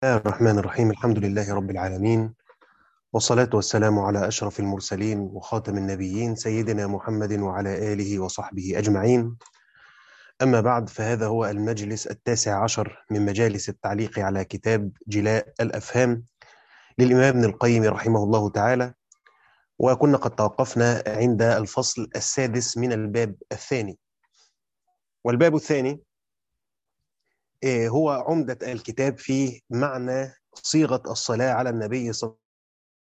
الله الرحمن الرحيم. الحمد لله رب العالمين، والصلاة والسلام على أشرف المرسلين وخاتم النبيين سيدنا محمد وعلى آله وصحبه أجمعين. أما بعد، فهذا هو المجلس التاسع عشر من مجالس التعليق على كتاب جلاء الأفهام للإمام ابن القيم رحمه الله تعالى. وكنا قد توقفنا عند الفصل السادس من الباب الثاني، والباب الثاني هو عمدة الكتاب في معنى صيغة الصلاة على النبي صلى الله عليه وسلم.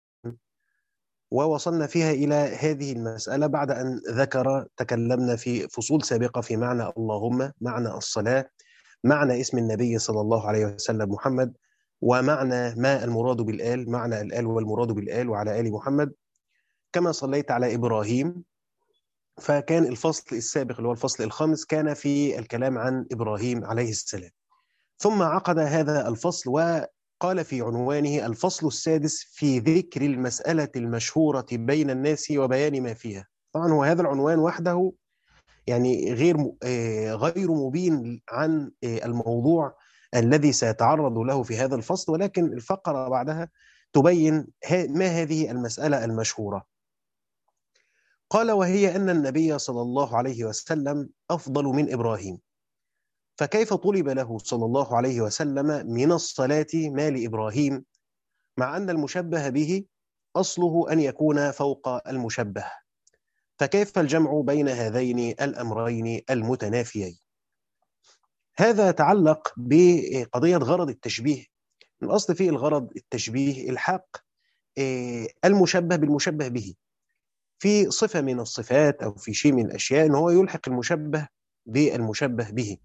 ووصلنا فيها إلى هذه المسألة بعد أن تكلمنا في فصول سابقة في معنى اللهم، معنى الصلاة، معنى اسم النبي صلى الله عليه وسلم محمد، ومعنى ما المراد بالآل، معنى الآل والمراد بالآل وعلى آل محمد، كما صليت على إبراهيم. فكان الفصل السابق اللي هو الفصل الخامس كان في الكلام عن إبراهيم عليه السلام. ثم عقد هذا الفصل وقال في عنوانه الفصل السادس في ذكر المسألة المشهورة بين الناس وبيان ما فيها. طبعا هو هذا العنوان وحده يعني غير مبين عن الموضوع الذي سيتعرض له في هذا الفصل، ولكن الفقرة بعدها تبين ما هذه المسألة المشهورة. قال: وهي أن النبي صلى الله عليه وسلم أفضل من إبراهيم، فكيف طلب له صلى الله عليه وسلم من الصلاة ما لإبراهيم، مع أن المشبه به أصله أن يكون فوق المشبه؟ فكيف الجمع بين هذين الأمرين المتنافيين؟ هذا يتعلق بقضية غرض التشبيه. الأصل في الغرض التشبيه الحق المشبه بالمشبه به في صفة من الصفات أو في شيء من الأشياء، أنه هو يلحق المشبه بالمشبه به.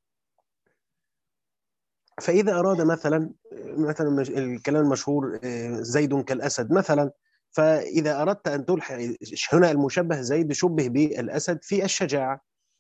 فإذا أراد مثلا الكلام المشهور زيد كالأسد مثلا، فإذا أردت أن تلحق هنا المشبه زيد شبه بالأسد في الشجاعة،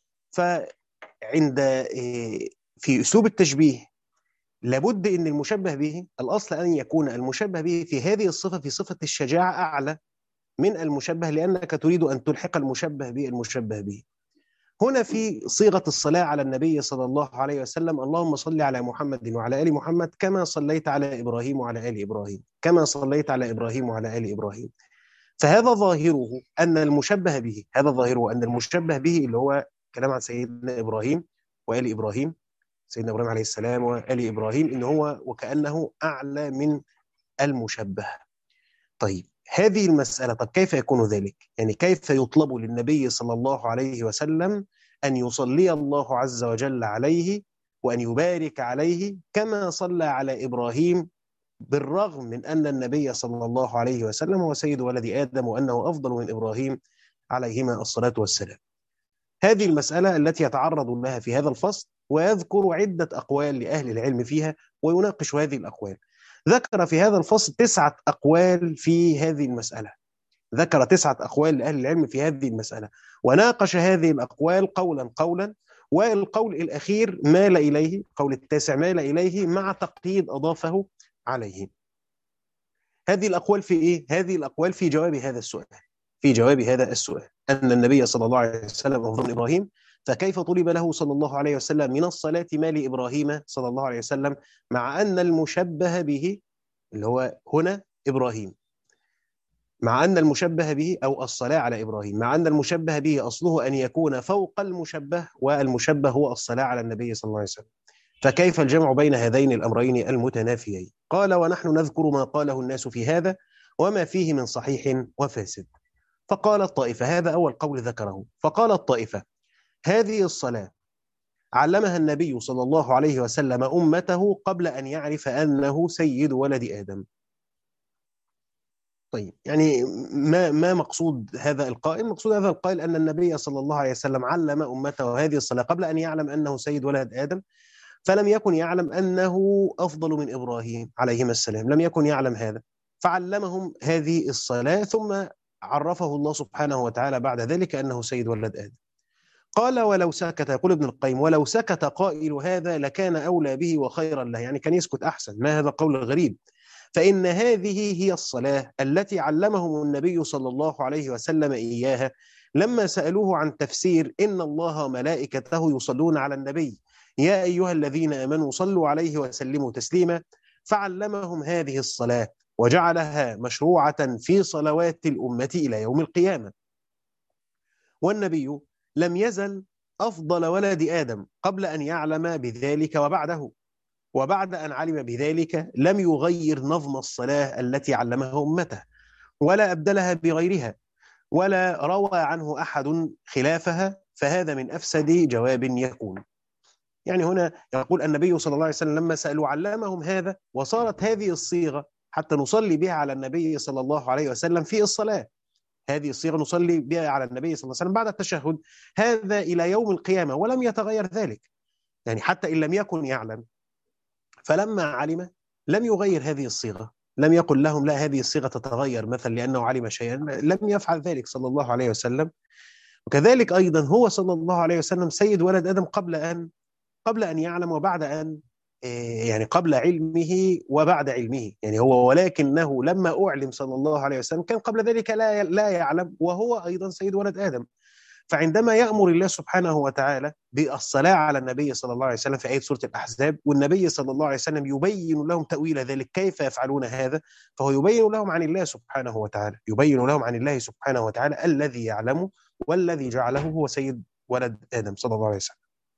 فعند في أسلوب التشبيه لابد أن المشبه به الأصل أن يكون المشبه به في هذه الصفة، في صفة الشجاعة، أعلى من المشبه، لأنك تريد أن تلحق المشبه بالمشبه به. هنا في صيغة الصلاة على النبي صلى الله عليه وسلم: اللهم صل على محمد وعلى آل محمد كما صليت على إبراهيم وعلى آل إبراهيم، كما صليت على إبراهيم وعلى آل إبراهيم. فهذا ظاهره أن المشبه به، هذا ظاهره أن المشبه به اللي هو كلام عن سيدنا إبراهيم وآل إبراهيم، سيدنا إبراهيم عليه السلام وآل إبراهيم، إن هو وكأنه أعلى من المشبه. طيب هذه المسألة، طب كيف يكون ذلك؟ يعني كيف يطلب للنبي صلى الله عليه وسلم أن يصلي الله عز وجل عليه وأن يبارك عليه كما صلى على إبراهيم، بالرغم من أن النبي صلى الله عليه وسلم هو سيد ولد آدم وأنه أفضل من إبراهيم عليهما الصلاة والسلام؟ هذه المسألة التي يتعرض لها في هذا الفصل، ويذكر عدة أقوال لأهل العلم فيها ويناقش هذه الأقوال. ذكر في هذا الفصل 9 أقوال في هذه المسألة، ذكر 9 أقوال لأهل العلم في هذه المسألة، وناقش هذه الأقوال قولا قولا. والقول الأخير مال إليه، قول التاسع مال إليه مع تقييد أضافه عليه. هذه الأقوال في إيه؟ هذه الأقوال في جواب هذا السؤال، في جواب هذا السؤال أن النبي صلى الله عليه وسلم أفضل من إبراهيم، فكيف طلب له صلى الله عليه وسلم من الصلاة ما لإبراهيم صلى الله عليه وسلم، مع أن المشبه به اللي هو هنا إبراهيم، مع أن المشبه به أو الصلاة على إبراهيم، مع أن المشبه به أصله أن يكون فوق المشبه، والمشبه هو الصلاة على النبي صلى الله عليه وسلم. فكيف الجمع بين هذين الأمرين المتنافيين؟ قال: ونحن نذكر ما قاله الناس في هذا وما فيه من صحيح وفاسد. فقال الطائفة، هذا أول قول ذكره، فقال الطائفة: هذه الصلاة علمها النبي صلى الله عليه وسلم أمته قبل أن يعرف أنه سيد ولد آدم. طيب يعني ما مقصود هذا القائل؟ مقصود هذا القائل أن النبي صلى الله عليه وسلم علم أمته هذه الصلاة قبل أن يعلم أنه سيد ولد آدم، فلم يكن يعلم أنه أفضل من إبراهيم عليهما السلام، لم يكن يعلم هذا، فعلمهم هذه الصلاة، ثم عرفه الله سبحانه وتعالى بعد ذلك أنه سيد ولد آدم. قال: ولو سكت، يقول ابن القيم، ولو سكت قائل هذا لكان أولى به وخيرا له، يعني كان يسكت أحسن، ما هذا قول غريب، فإن هذه هي الصلاة التي علمهم النبي صلى الله عليه وسلم إياها لما سألوه عن تفسير إن الله وملائكته يصلون على النبي يا أيها الذين آمنوا صلوا عليه وسلموا تسليما. فعلمهم هذه الصلاة وجعلها مشروعة في صلوات الأمة إلى يوم القيامة. والنبي لم يزل أفضل ولد آدم قبل أن يعلم بذلك وبعده، وبعد أن علم بذلك لم يغير نظم الصلاة التي علمها أمته، ولا أبدلها بغيرها، ولا روى عنه أحد خلافها، فهذا من أفسد جواب يكون. يعني هنا يقول النبي صلى الله عليه وسلم لما سألوا علمهم هذا، وصارت هذه الصيغة حتى نصلي بها على النبي صلى الله عليه وسلم في الصلاة. هذه الصيغة نصلي بها على النبي صلى الله عليه وسلم بعد التشهد، هذا إلى يوم القيامة، ولم يتغير ذلك. يعني حتى إن لم يكن يعلم، فلما علم لم يغير هذه الصيغة، لم يقل لهم لا هذه الصيغة تتغير مثلا لأنه علم شيئا، لم يفعل ذلك صلى الله عليه وسلم. وكذلك أيضا هو صلى الله عليه وسلم سيد ولد آدم قبل أن يعلم وبعد أن يعني قبل علمه وبعد علمه. يعني هو ولكنه لما أعلم صلى الله عليه وسلم كان قبل ذلك لا يعلم، وهو أيضا سيد ولد آدم. فعندما يأمر الله سبحانه وتعالى بالصلاة على النبي صلى الله عليه وسلم في آية سورة الأحزاب، والنبي صلى الله عليه وسلم يبين لهم تأويل ذلك كيف يفعلون هذا، فهو يبين لهم عن الله سبحانه وتعالى، يبين لهم عن الله سبحانه وتعالى الذي يعلم والذي جعله هو سيد ولد آدم صلى الله عليه وسلم.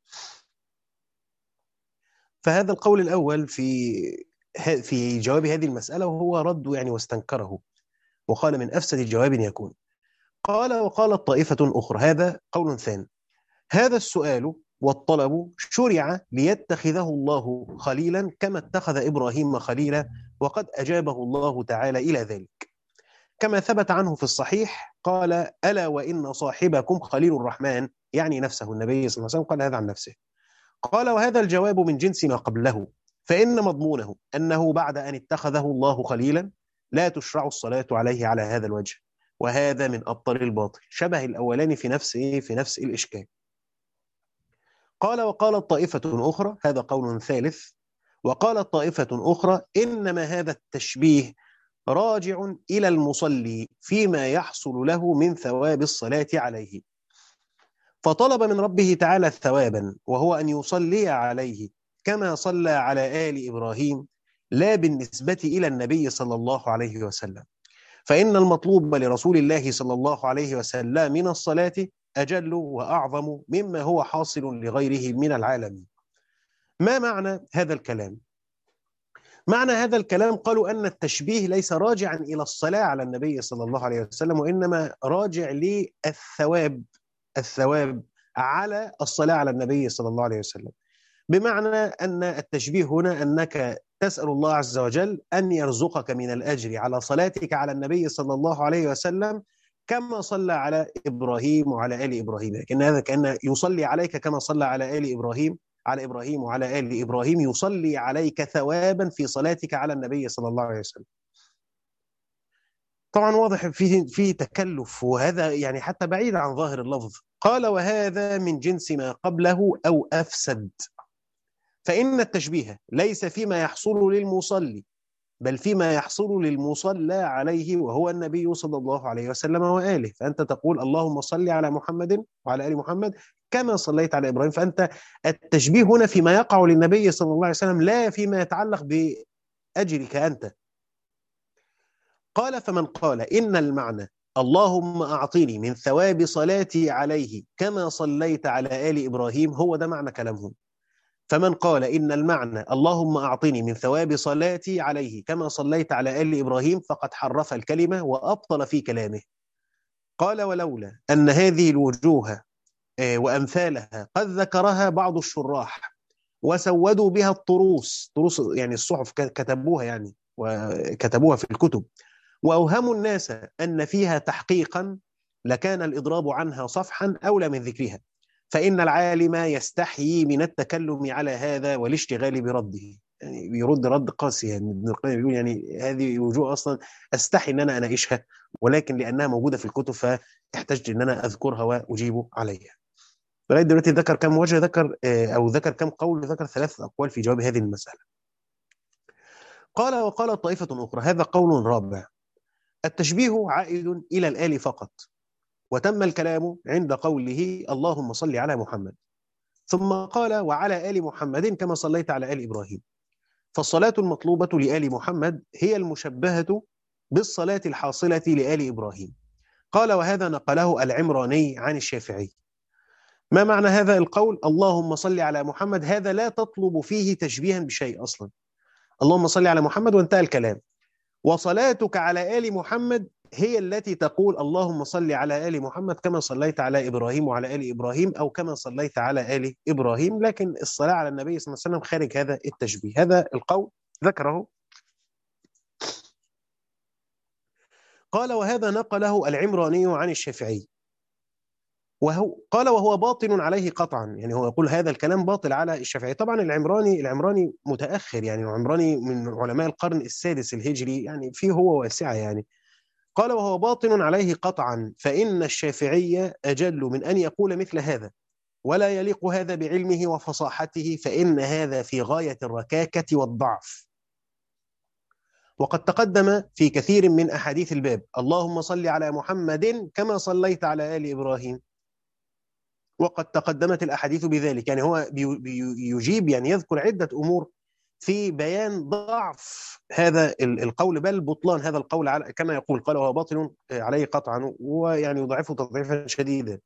فهذا القول الأول في جواب هذه المسألة، وهو رد يعني واستنكره، وقال من أفسد جواب يكون. قال وقالت طائفة أخرى، هذا قول ثاني، هذا السؤال والطلب شرع ليتخذه الله خليلا كما اتخذ إبراهيم خليلا، وقد أجابه الله تعالى إلى ذلك، كما ثبت عنه في الصحيح قال ألا وإن صاحبكم خليل الرحمن، يعني نفسه النبي صلى الله عليه وسلم قال هذا عن نفسه. قال وهذا الجواب من جنس ما قبله، فإن مضمونه أنه بعد أن اتخذه الله خليلا لا تشرع الصلاة عليه على هذا الوجه، وهذا من أبطل الباطل، شبه الأولاني في نفس الإشكال. قال وقالت طائفة أخرى، هذا قول ثالث، وقالت طائفة أخرى إنما هذا التشبيه راجع إلى المصلي فيما يحصل له من ثواب الصلاة عليه، فطلب من ربه تعالى ثوابا وهو أن يصلي عليه كما صلى على آل إبراهيم، لا بالنسبة إلى النبي صلى الله عليه وسلم، فإن المطلوب لرسول الله صلى الله عليه وسلم من الصلاة أجل وأعظم مما هو حاصل لغيره من العالمين. ما معنى هذا الكلام؟ معنى هذا الكلام قالوا أن التشبيه ليس راجعا إلى الصلاة على النبي صلى الله عليه وسلم، وإنما راجع الثواب على الصلاة على النبي صلى الله عليه وسلم. بمعنى أن التشبيه هنا أنك تسأل الله عز وجل أن يرزقك من الأجر على صلاتك على النبي صلى الله عليه وسلم كما صلى على إبراهيم وعلى آل إبراهيم، لكن هذا كأن يصلي عليك كما صلى على آل إبراهيم، على إبراهيم وعلى آل إبراهيم، يصلي عليك ثوابا في صلاتك على النبي صلى الله عليه وسلم. طبعا واضح في تكلف، وهذا يعني حتى بعيد عن ظاهر اللفظ. قال وهذا من جنس ما قبله أو أفسد، فإن التشبيه ليس فيما يحصل للمصلي بل فيما يحصل للمصلى عليه وهو النبي صلى الله عليه وسلم وآله. فأنت تقول اللهم صل على محمد وعلى آل محمد كما صليت على إبراهيم، فأنت التشبيه هنا فيما يقع للنبي صلى الله عليه وسلم لا فيما يتعلق بأجرك أنت. قال فمن قال إن المعنى اللهم أعطيني من ثواب صلاتي عليه كما صليت على آل إبراهيم، هو ده معنى كلامهم. فمن قال إن المعنى اللهم أعطني من ثواب صلاتي عليه كما صليت على آل إبراهيم فقد حرف الكلمة وأبطل في كلامه. قال ولولا أن هذه الوجوه وأمثالها قد ذكرها بعض الشراح وسودوا بها الطروس يعني الصحف كتبوها يعني وكتبوها في الكتب، وأوهموا الناس أن فيها تحقيقا، لكان الإضراب عنها صفحا أولى من ذكرها، فإن العالم يستحيي من التكلم على هذا والاشتغال برده. يعني بيرد رد قاسي، يعني ابن القيم بيقول يعني هذه وجوه أصلا أستحي أن أنا أناقشها، ولكن لأنها موجودة في الكتب فاحتجت أن أنا أذكرها وأجيب عليها. لغاية دلوقتي ذكر كم وجه، ذكر كم قول، ذكر 3 أقوال في جواب هذه المسألة. قال وقال طائفة أخرى، هذا قول رابع، التشبيه عائد إلى الآل فقط، وتم الكلام عند قوله اللهم صل على محمد، ثم قال وعلى آل محمد كما صليت على آل إبراهيم، فالصلاة المطلوبة لآل محمد هي المشبهة بالصلاة الحاصلة لآل إبراهيم. قال وهذا نقله العمراني عن الشافعي. ما معنى هذا القول؟ اللهم صل على محمد، هذا لا تطلب فيه تشبيها بشيء أصلا. اللهم صل على محمد وانتهى الكلام. وصلاتك على آل محمد هي التي تقول اللهم صل على آل محمد كما صليت على إبراهيم وعلى آل إبراهيم، أو كما صليت على آل إبراهيم، لكن الصلاة على النبي صلى الله عليه وسلم خارج هذا التشبيه. هذا القول ذكره. قال وهذا نقله العمراني عن الشافعي، وهو باطل عليه قطعا، يعني هو يقول هذا الكلام باطل على الشافعي. طبعا العمراني متأخر، يعني العمراني من علماء القرن السادس الهجري، يعني فيه هو واسعة يعني. قال وهو باطل عليه قطعا، فإن الشافعي أجل من أن يقول مثل هذا، ولا يليق هذا بعلمه وفصاحته، فإن هذا في غاية الركاكة والضعف. وقد تقدم في كثير من أحاديث الباب اللهم صل على محمد كما صليت على آل إبراهيم، وقد تقدمت الأحاديث بذلك. يعني هو يجيب، يعني يذكر عدة أمور في بيان ضعف هذا القول، بل بطلان هذا القول، على كما يقول قال وهو باطل عليه قطعا، ويعني يضعفه تضعيفا شديدا.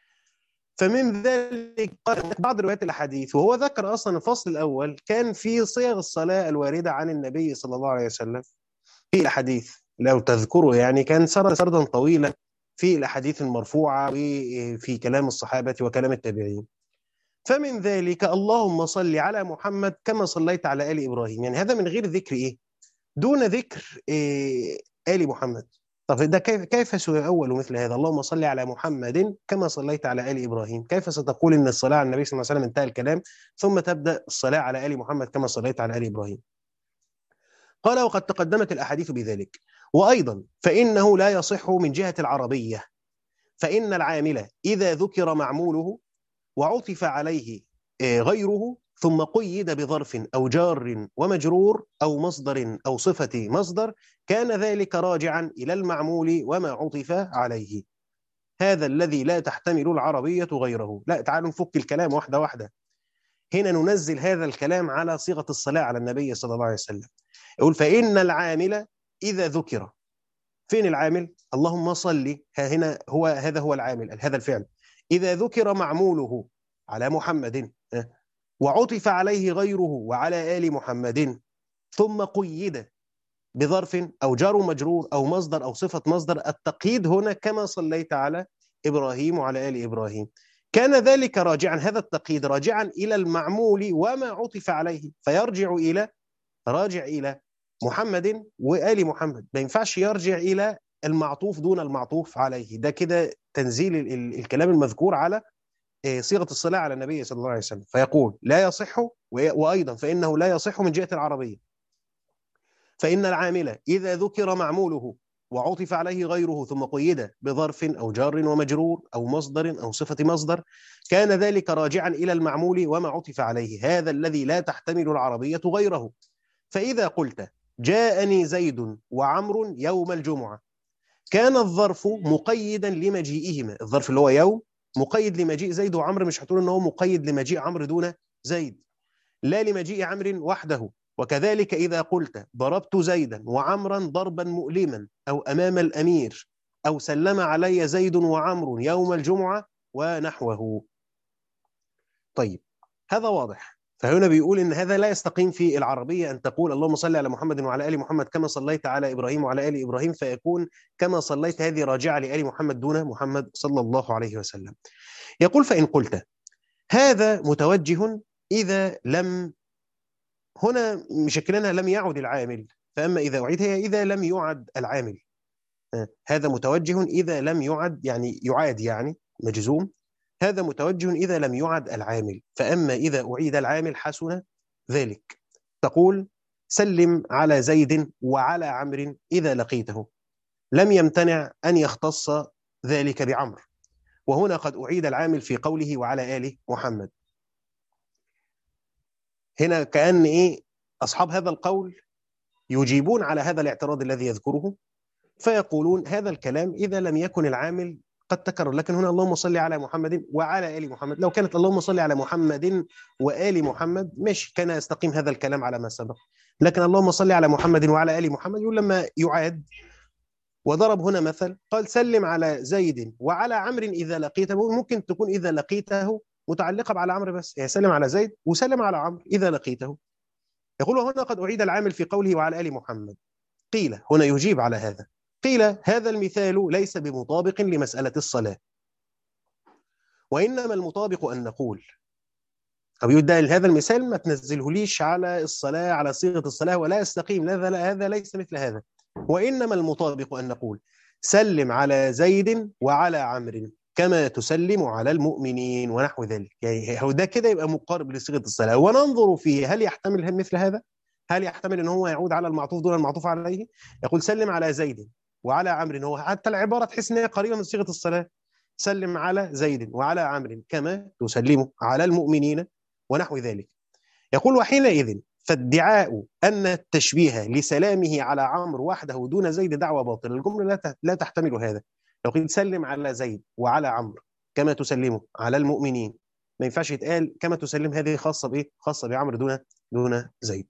فمن ذلك بعض روايات الأحاديث، وهو ذكر أصلا الفصل الأول كان في صيغ الصلاة الواردة عن النبي صلى الله عليه وسلم في الأحاديث. لو تذكروا يعني كان سردا طويلا في الأحاديث المرفوعة وفي كلام الصحابة وكلام التابعين. فمن ذلك اللهم صل على محمد كما صليت على آل إبراهيم، يعني هذا من غير ذكر إيه؟ دون ذكر آل محمد. طب ده كيف سيؤول مثل هذا؟ اللهم صل على محمد كما صليت على آل إبراهيم، كيف ستقول إن الصلاة على النبي صلى الله عليه وسلم انتهى الكلام ثم تبدأ الصلاة على آل محمد كما صليت على آل إبراهيم؟ قال وقد تقدمت الأحاديث بذلك. وأيضا فإنه لا يصح من جهة العربية، فإن العامل إذا ذكر معموله وعطف عليه غيره ثم قيد بظرف أو جار ومجرور أو مصدر أو صفة مصدر، كان ذلك راجعا إلى المعمول وما عطف عليه، هذا الذي لا تحتمل العربية غيره. لا، تعالوا نفك الكلام واحدة واحدة. هنا ننزل هذا الكلام على صيغة الصلاة على النبي صلى الله عليه وسلم. يقول فإن العامل إذا ذكر، فين العامل؟ اللهم صل، هنا هذا هو العامل، هذا الفعل. إذا ذكر معموله على محمد وعطف عليه غيره وعلى آل محمد، ثم قيد بظرف أو جار مجرور أو مصدر أو صفة مصدر، التقييد هنا كما صليت على إبراهيم وعلى آل إبراهيم، كان ذلك راجعا، هذا التقييد راجعا إلى المعمول وما عطف عليه، فيرجع راجع إلى محمد وآل محمد، ما ينفعش يرجع إلى المعطوف دون المعطوف عليه. ده كده تنزيل الكلام المذكور على صيغة الصلاة على النبي صلى الله عليه وسلم. فيقول لا يصح، وأيضا فإنه لا يصح من جهة العربية، فإن العامل إذا ذكر معموله وعطف عليه غيره ثم قيد بظرف أو جار ومجرور أو مصدر أو صفة مصدر، كان ذلك راجعا إلى المعمول وما عطف عليه، هذا الذي لا تحتمل العربية غيره. فإذا قلت جاءني زيد وعمر يوم الجمعة، كان الظرف مقيدا لمجيئهما، الظرف اللي هو يوم مقيد لمجيء زيد وعمر، مش هتقول ان هو مقيد لمجيء عمرو دون زيد، لا لمجيء عمرو وحده. وكذلك إذا قلت ضربت زيدا وعمرا ضربا مؤلما أو أمام الأمير، أو سلم علي زيد وعمر يوم الجمعة ونحوه. طيب، هذا واضح. فهنا بيقول إن هذا لا يستقيم في العربية أن تقول اللهم صل على محمد وعلى آل محمد كما صليت على إبراهيم وعلى آل إبراهيم، فيكون كما صليت هذه راجعة لآل محمد دون محمد صلى الله عليه وسلم. يقول فإن قلت هذا متوجه إذا لم، هنا مشكلنا لم يعد العامل، فأما إذا أعيد هي إذا لم يعد العامل. هذا متوجه إذا لم يعد، يعني يعاد يعني مجزوم، هذا متوجه إذا لم يعد العامل، فأما إذا أعيد العامل حسن ذلك. تقول سلم على زيد وعلى عمرو إذا لقيته، لم يمتنع أن يختص ذلك بعمر، وهنا قد أعيد العامل في قوله وعلى آل محمد. هنا كأن أصحاب هذا القول يجيبون على هذا الاعتراض الذي يذكره، فيقولون هذا الكلام إذا لم يكن العامل قد تكرر، لكن هنا اللهم صل على محمد وعلى آل محمد. لو كانت اللهم صل على محمد وآل محمد ماشي، كان يستقيم هذا الكلام على ما سبق. لكن اللهم صل على محمد وعلى آل محمد يقول لما يعاد. وضرب هنا مثل قال سلم على زيد وعلى عمرو إذا لقيته. ممكن تكون إذا لقيته متعلقة على عمرو بس، يعني سلم على زيد وسلم على عمرو إذا لقيته. يقول هنا قد أعيد العامل في قوله وعلى آل محمد. قيل هنا يجيب على هذا، قيل هذا المثال ليس بمطابق لمسألة الصلاة، وإنما المطابق أن نقول. طب يبدأ هذا المثال ما تنزله ليش على الصلاة على صيغة الصلاة ولا يستقيم، هذا ليس مثل هذا. وإنما المطابق أن نقول سلم على زيد وعلى عمرو كما تسلم على المؤمنين ونحو ذلك. يعني هو ده كده يبقى مقارب لصيغة الصلاة. وننظر فيه هل يحتمل مثل هذا، هل يحتمل ان هو يعود على المعطوف دون المعطوف عليه. يقول سلم على زيد وعلى عمرو، هو حتى العبارة تحس ان هي قريبة من صيغة الصلاة. سلم على زيد وعلى عمرو كما تسلم على المؤمنين ونحو ذلك. يقول وحينئذ فادعاء أن التشبيه لسلامه على عمرو وحده دون زيد دعوة باطلة. الجملة لا تحتمل هذا. لو قلت سلم على زيد وعلى عمرو كما تسلمه على المؤمنين، ما ينفعش يتقال كما تسلم، هذه خاصة بإيه؟ خاصة بعمرو دون زيد.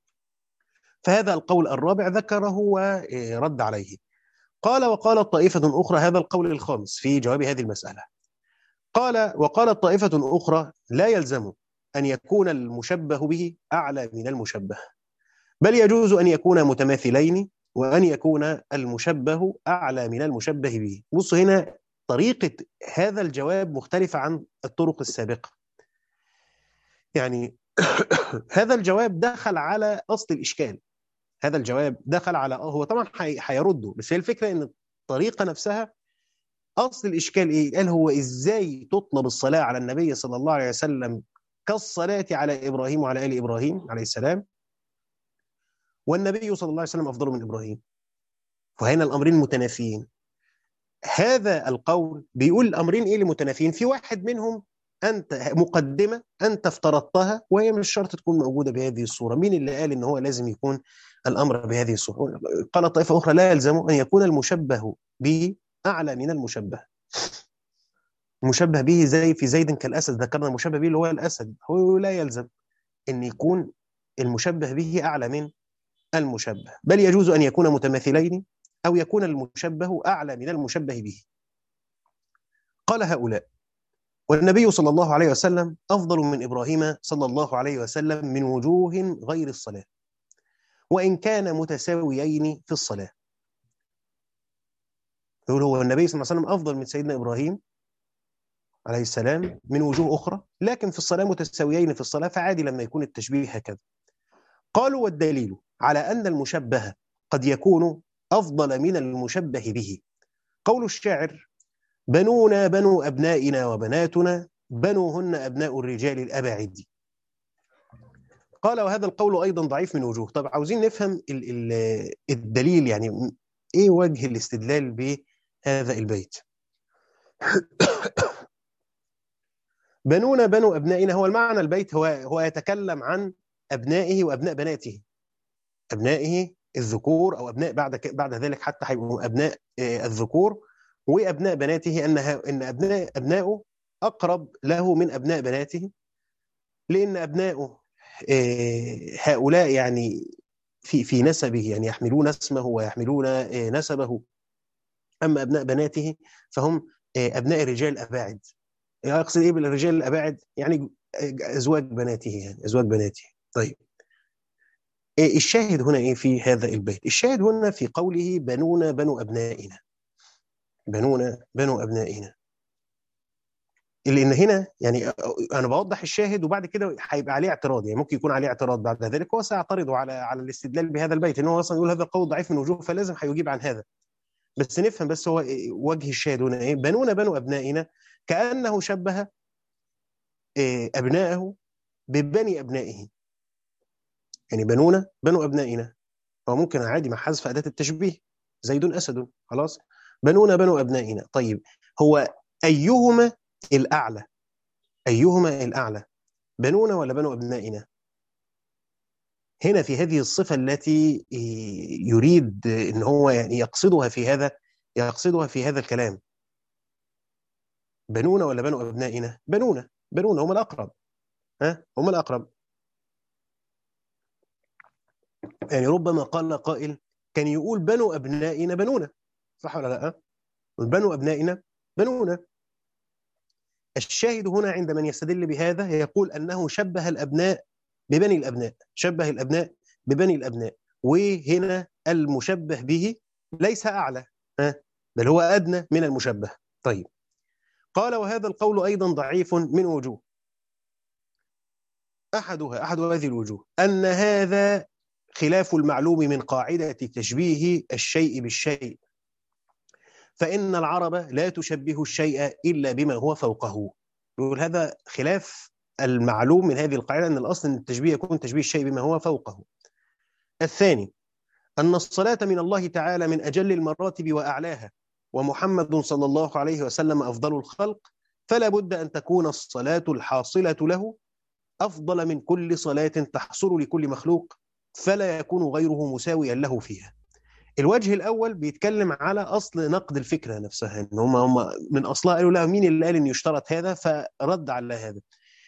فهذا القول الرابع ذكره ورد عليه. قال وقالت طائفة أخرى، هذا القول الخامس في جواب هذه المسألة. قال وقالت طائفة أخرى لا يلزم أن يكون المشبه به أعلى من المشبه، بل يجوز أن يكون متماثلين وأن يكون المشبه أعلى من المشبه به. بصوا هنا طريقة هذا الجواب مختلفة عن الطرق السابقة. يعني هذا الجواب دخل على أصل الإشكال. هذا الجواب دخل على هو طبعا هيرده، بس هي الفكرة إن الطريقة نفسها أصل الإشكال إيه؟ قال هو إزاي تطلب الصلاة على النبي صلى الله عليه وسلم كالصلاة على إبراهيم وعلى آل إبراهيم عليه السلام، والنبي صلى الله عليه وسلم أفضل من إبراهيم. فهنا الأمرين متنافيين. هذا القول بيقول الأمرين إيه اللي متنافيين؟ في واحد منهم أنت مقدمة أنت افترضتها وهي مش شرط تكون موجودة بهذه الصورة. مين اللي قال إن هو لازم يكون الأمر بهذه الصورة؟ قال طائفة أخرى لا يلزم أن يكون المشبه به أعلى من المشبه. مشبه به زي في زيد كالأسد، ذكرنا المشبه به اللي هو الأسد، هو لا يلزم أن يكون المشبه به أعلى من المشبه، بل يجوز أن يكون متماثلين أو يكون المشبه أعلى من المشبه به. قال هؤلاء والنبي صلى الله عليه وسلم أفضل من إبراهيم صلى الله عليه وسلم من وجوه غير الصلاة، وإن كان متساويين في الصلاة. يقول هو النبي صلى الله عليه وسلم أفضل من سيدنا إبراهيم عليه السلام من وجوه أخرى، لكن في الصلاة متساويين في الصلاة، فعادي لما يكون التشبيه هكذا. قالوا والدليل على أن المشبه قد يكون أفضل من المشبه به قول الشاعر بنونا بنو أبنائنا وبناتنا بنوهن أبناء الرجال الأباعد. قال وهذا القول أيضا ضعيف من وجوه. طب عاوزين نفهم الدليل، يعني إيه وجه الاستدلال بهذا البيت؟ بنونا بنو أبنائنا، هو المعنى البيت هو يتكلم عن أبنائه وأبناء بناته، أبنائه الذكور أو أبناء بعد ذلك حتى هيبقوا أبناء الذكور، وأبناء بناته أن أبناؤه أقرب له من أبناء بناته، لأن أبناؤه هؤلاء يعني في نسبه، يعني يحملون اسمه ويحملون نسبه. أما أبناء بناته فهم أبناء الرجال الأباعد. أقصد إيه بالرجال الأباعد؟ يعني أزواج بناته، يعني أزواج بناته. طيب الشاهد هنا إيه في هذا البيت؟ الشاهد هنا في قوله بنونا بنو أبنائنا، بنونا بنو أبنائنا، لأن هنا يعني أنا بوضح الشاهد وبعد كده هيبقى عليه اعتراض، يعني ممكن يكون عليه اعتراض بعد ذلك، هو سيعترض على الاستدلال بهذا البيت، إن هو أصلا يقول هذا القول ضعيف من وجوه فلازم هيجيب عن هذا. بس نفهم بس هو وجه الشاهد هنا إيه؟ بنونا بنو أبنائنا كأنه شبه أبنائه ببني أبنائه، يعني بنونا بنو أبنائنا، هو ممكن عادي مع حذف أداة التشبيه، زيد أسد، خلاص، بنونا بنو أبنائنا. طيب هو أيهما الأعلى؟ أيهما الأعلى، بنونا ولا بنو أبنائنا؟ هنا في هذه الصفة التي يريد إن هو يعني يقصدها في هذا الكلام. بنونا ولا بنو أبنائنا؟ بنونا، بنونا هم الأقرب. هم الأقرب. يعني ربما قال قائل كان يقول بنو أبنائنا بنونا، صح ولا لا؟ بنو أبنائنا بنونا. الشاهد هنا عند من يستدل بهذا يقول أنه شبه الأبناء ببني الأبناء، شبه الأبناء ببني الأبناء، وهنا المشبه به ليس أعلى، بل هو أدنى من المشبه. طيب، قال وهذا القول أيضا ضعيف من وجوه. أحد هذه الوجوه أن هذا خلاف المعلوم من قاعدة تشبيه الشيء بالشيء، فإن العرب لا تشبه الشيء إلا بما هو فوقه. يقول هذا خلاف المعلوم من هذه القاعدة، أن الأصل أن التشبيه يكون تشبيه الشيء بما هو فوقه. الثاني أن الصلاة من الله تعالى من أجل المراتب وأعلاها، ومحمد صلى الله عليه وسلم أفضل الخلق، فلا بد أن تكون الصلاة الحاصلة له أفضل من كل صلاة تحصل لكل مخلوق، فلا يكون غيره مساويا له فيها. الوجه الأول بيتكلم على أصل نقد الفكرة نفسها، إن هم من أصلها قالوا لا، مين اللي قال إن يشترط هذا، فرد على هذا.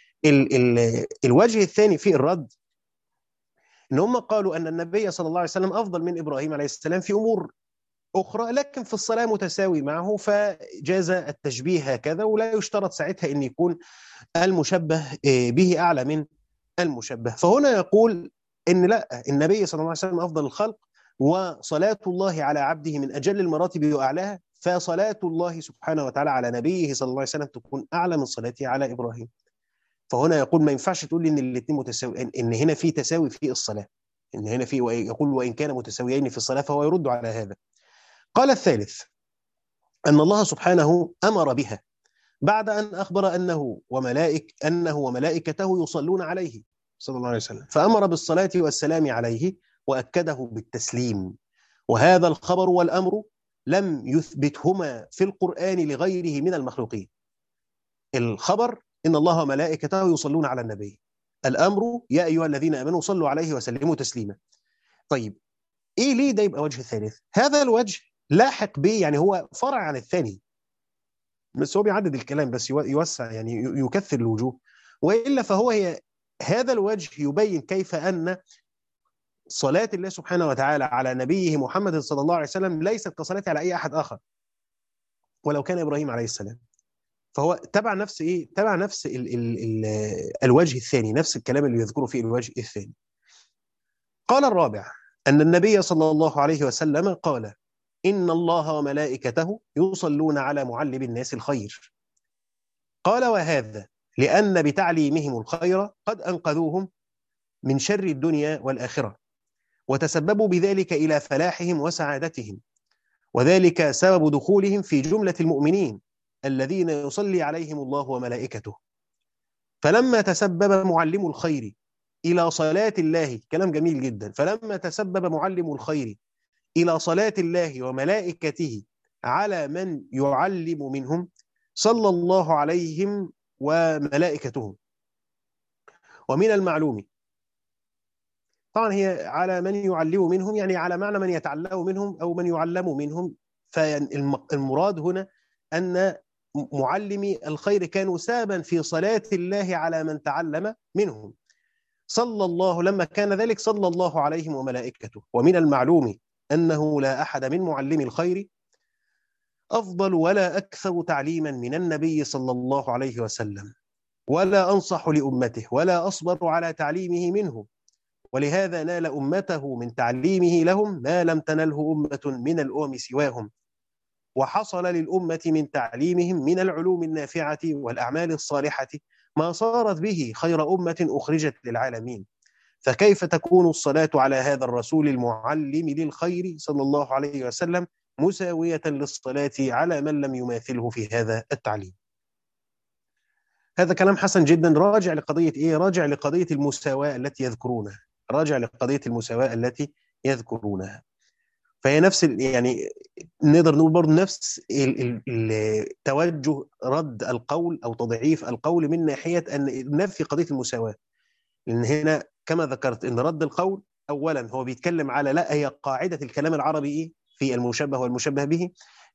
الوجه الثاني في الرد إن هم قالوا أن النبي صلى الله عليه وسلم أفضل من إبراهيم عليه السلام في أمور أخرى، لكن في الصلاة متساوي معه، فجاز التشبيه هكذا، ولا يشترط ساعتها أن يكون المشبه به أعلى من المشبه. فهنا يقول إن لا، النبي صلى الله عليه وسلم أفضل الخلق، وصلاة الله على عبده من أجل المراتب وأعلاها، فصلاة الله سبحانه وتعالى على نبيه صلى الله عليه وسلم تكون أعلى من صلاته على إبراهيم. فهنا يقول ما ينفعش تقول إن الاثنين متساوي، إن هنا في تساوي في الصلاة، إن هنا في، يقول وإن كان متساويين في الصلاة، فهو يرد على هذا. قال الثالث أن الله سبحانه أمر بها بعد أن أخبر أنه وملائكته يصلون عليه صلى الله عليه وسلم، فأمر بالصلاة والسلام عليه وأكده بالتسليم. وهذا الخبر والأمر لم يثبتهما في القرآن لغيره من المخلوقين. الخبر إن الله وملائكته يصلون على النبي، الأمر يا أيها الذين آمنوا صلوا عليه وسلموا تسليما. طيب، إيه ليه ده يبقى وجه الثالث؟ هذا الوجه لاحق به، يعني هو فرع عن الثاني، بس هو بيعدد الكلام بس يوسع، يعني يكثر الوجوه. وإلا هذا الوجه يبين كيف أن صلاة الله سبحانه وتعالى على نبيه محمد صلى الله عليه وسلم ليست كصلاة على أي أحد آخر ولو كان إبراهيم عليه السلام. فهو تبع نفس الوجه الثاني، نفس الكلام اللي يذكره في الوجه الثاني. قال الرابع أن النبي صلى الله عليه وسلم قال إن الله وملائكته يصلون على معلم الناس الخير. قال وهذا لأن بتعليمهم الخير قد أنقذوهم من شر الدنيا والآخرة، وتسببوا بذلك إلى فلاحهم وسعادتهم، وذلك سبب دخولهم في جملة المؤمنين الذين يصلي عليهم الله وملائكته. فلما تسبب معلم الخير إلى صلاة الله، كلام جميل جدا، فلما تسبب معلم الخير إلى صلاة الله وملائكته على من يعلم منهم، صلى الله عليهم وملائكته. ومن المعلوم، طبعا هي على من يعلم منهم، يعني على معنى من يتعلم منهم أو من يعلم منهم، فالمراد هنا أن معلمي الخير كانوا سببا في صلاة الله على من تعلم منهم، صلى الله، لما كان ذلك صلى الله عليهم وملائكته. ومن المعلوم أنه لا أحد من معلم الخير أفضل ولا أكثر تعليما من النبي صلى الله عليه وسلم، ولا أنصح لأمته ولا أصبر على تعليمه منه، ولهذا نال أمته من تعليمه لهم ما لم تنله أمة من الأمم سواهم، وحصل للأمة من تعليمهم من العلوم النافعة والأعمال الصالحة ما صارت به خير أمة أخرجت للعالمين. فكيف تكون الصلاة على هذا الرسول المعلم للخير صلى الله عليه وسلم مساوية للصلاة على من لم يماثله في هذا التعليم؟ هذا كلام حسن جدا، راجع لقضية إيه؟ راجع لقضية المساواة التي يذكرونها، راجع لقضية المساواة التي يذكرونها. فهي نفس يعني نقدر نقول برضه نفس توجه رد القول أو تضعيف القول من ناحية أن نفي قضية المساواة. لأن هنا كما ذكرت أن رد القول أولا هو بيتكلم على لا، هي قاعدة الكلام العربي إيه في المشبه والمشبه به.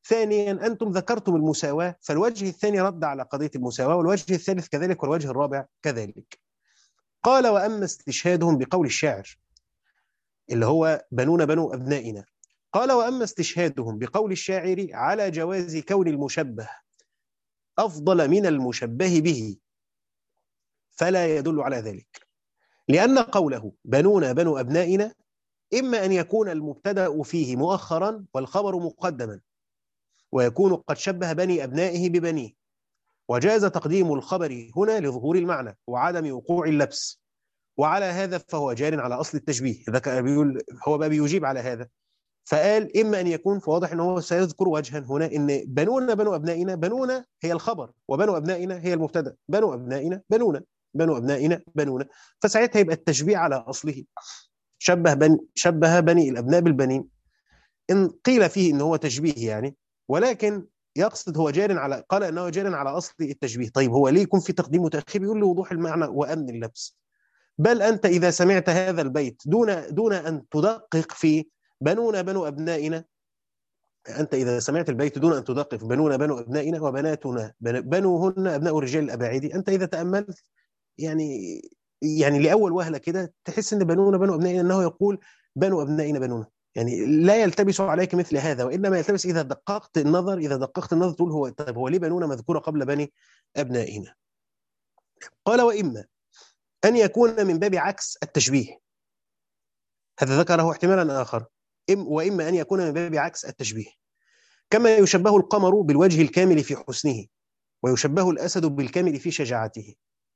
ثانيا أنتم ذكرتم المساواة، فالوجه الثاني رد على قضية المساواة، والوجه الثالث كذلك، والوجه الرابع كذلك. قال وأما استشهادهم بقول الشاعر اللي هو بنون بنو أبنائنا، قال وأما استشهادهم بقول الشاعر على جواز كون المشبه أفضل من المشبه به فلا يدل على ذلك، لأن قوله بنون بنو أبنائنا إما أن يكون المبتدأ فيه مؤخرا والخبر مقدما، ويكون قد شبه بني أبنائه ببنيه، وجاز تقديم الخبر هنا لظهور المعنى وعدم وقوع اللبس، وعلى هذا فهو جار على أصل التشبيه. إذا بيقول هو بقى بيجيب على هذا، فقال إما أن يكون، فواضح أنه هو سيذكر وجها هنا إن بنون بنو أبنائنا، بنون هي الخبر وبنو أبنائنا هي المبتدأ، بنو أبنائنا بنون، بنو أبنائنا بنون، فساعتها يبقى التشبيه على أصله، شبه بني الأبناء بالبنين، إن قيل فيه إن هو تشبيه يعني، ولكن يقصد هو جار على، قال انه جار على اصل التشبيه. طيب هو ليه يكون في تقديم وتاخير؟ يقول لوضوح المعنى وامن اللبس. بل انت اذا سمعت هذا البيت دون ان تدقق في بنون بنو ابنائنا، انت اذا سمعت البيت دون ان تدقق في بنون بنو ابنائنا وبناتنا بنوهن ابناء الرجال الاباعد، انت اذا تاملت يعني، يعني لاول وهله كده تحس ان بنون بنو ابنائنا انه يقول بنو ابنائنا بنون، يعني لا يلتبس عليك مثل هذا، وانما يلتبس اذا دققت النظر، اذا دققت النظر تقول هو طيب هو ليه بنون مذكوره قبل بني ابنائنا؟ قال واما ان يكون من باب عكس التشبيه، هذا ذكره احتمالا اخر، واما ان يكون من باب عكس التشبيه، كما يشبه القمر بالوجه الكامل في حسنه، ويشبه الاسد بالكامل في شجاعته،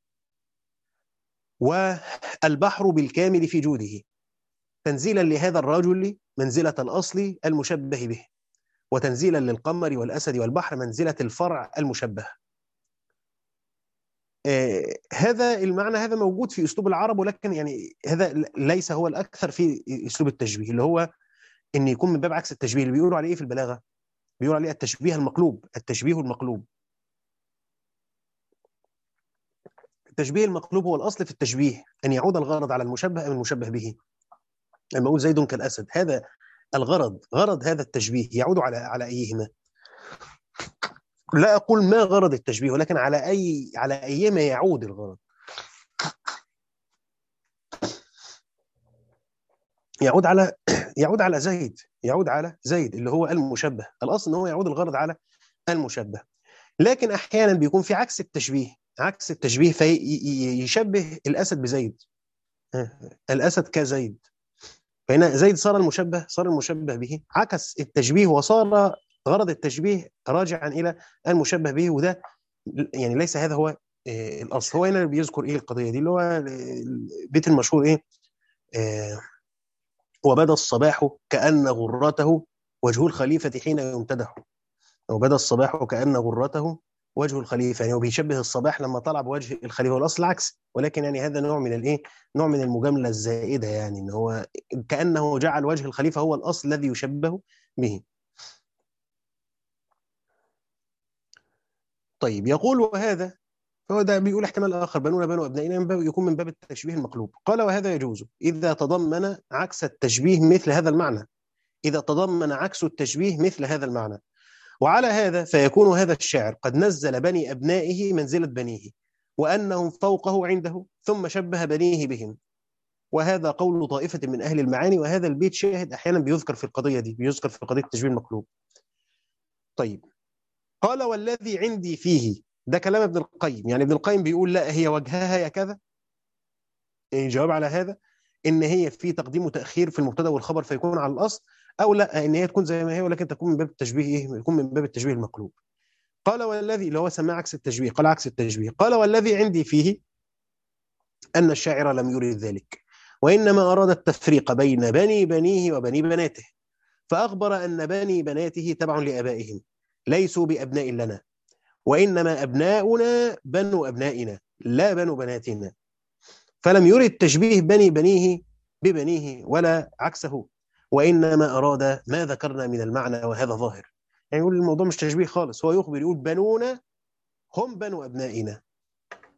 والبحر بالكامل في جوده، تنزيلا لهذا الرجل منزلة الأصل المشبه به، وتنزيلا للقمر والأسد والبحر منزلة الفرع المشبه. هذا المعنى هذا موجود في أسلوب العرب، ولكن يعني هذا ليس هو الأكثر في أسلوب التشبيه، اللي هو إن يكون من باب عكس التشبيه، اللي بيقولوا عليه إيه في البلاغة؟ بيقولوا عليه التشبيه المقلوب، التشبيه المقلوب. التشبيه المقلوب هو الأصل في التشبيه أن يعود الغرض على المشبه أم المشبه به. لما أقول زيد كالأسد، هذا الغرض، غرض هذا التشبيه يعود على أيهما؟ لا أقول ما غرض التشبيه، ولكن على أيما يعود الغرض. يعود على يعود على زيد، يعود على زيد اللي هو المشبه، الأصل إن هو يعود الغرض على المشبه. لكن أحيانا بيكون في عكس التشبيه، عكس التشبيه فيشبه الأسد بزيد، الأسد كزيد، فهنا زيد صار المشبه، صار المشبه به، عكس التشبيه وصار غرض التشبيه راجعا إلى المشبه به، وده يعني ليس هذا هو الأصل. هو هنا بيذكر إيه القضية دي، اللي هو البيت المشهور إيه، وبدا الصباح كأن غرته وجه الخليفة حين يمتدح، وبدا الصباح كأن غرته وجه الخليفة، يعني هو بيشبه الصباح لما طلع بوجه الخليفة، والأصل العكس، ولكن يعني هذا نوع من الإيه، نوع من المجاملة الزائدة، يعني إن هو كأنه جعل وجه الخليفة هو الأصل الذي يشبه به. طيب يقول وهذا، فهو ده بيقول احتمال آخر بنون بنو أبنائنا من باب، يكون من باب التشبيه المقلوب. قال وهذا يجوز إذا تضمن عكس التشبيه مثل هذا المعنى، إذا تضمن عكس التشبيه مثل هذا المعنى. وعلى هذا فيكون هذا الشاعر قد نزل بني أبنائه منزلة بنيه، وأنهم فوقه عنده، ثم شبه بنيه بهم، وهذا قول طائفة من أهل المعاني، وهذا البيت شاهد أحيانا بيذكر في القضية دي، بيذكر في قضية التشبيه المقلوب. طيب قال والذي عندي فيه، ده كلام ابن القيم، يعني ابن القيم بيقول لا هي وجهها يا كذا، الجواب على هذا ان هي في تقديم وتاخير في المبتدا والخبر فيكون على الاصل، او لا ان هي تكون زي ما هي ولكن تكون من باب التشبيه ايه، يكون من باب التشبيه المقلوب. قال والذي، اللي هو سماه عكس التشبيه، قال عكس التشبيه، قال والذي عندي فيه ان الشاعر لم يرد ذلك، وانما اراد التفريق بين بني بنيه وبني بناته، فاخبر ان بني بناته تبع لابائهم ليسوا بابناء لنا، وانما ابناؤنا بنو ابنائنا لا بنو بناتنا، فلم يرد تشبيه بني بنيه ببنيه ولا عكسه، وإنما أراد ما ذكرنا من المعنى، وهذا ظاهر. يعني يقول الموضوع مش تشبيه خالص، هو يخبر يقول بنونا هم بنو أبنائنا،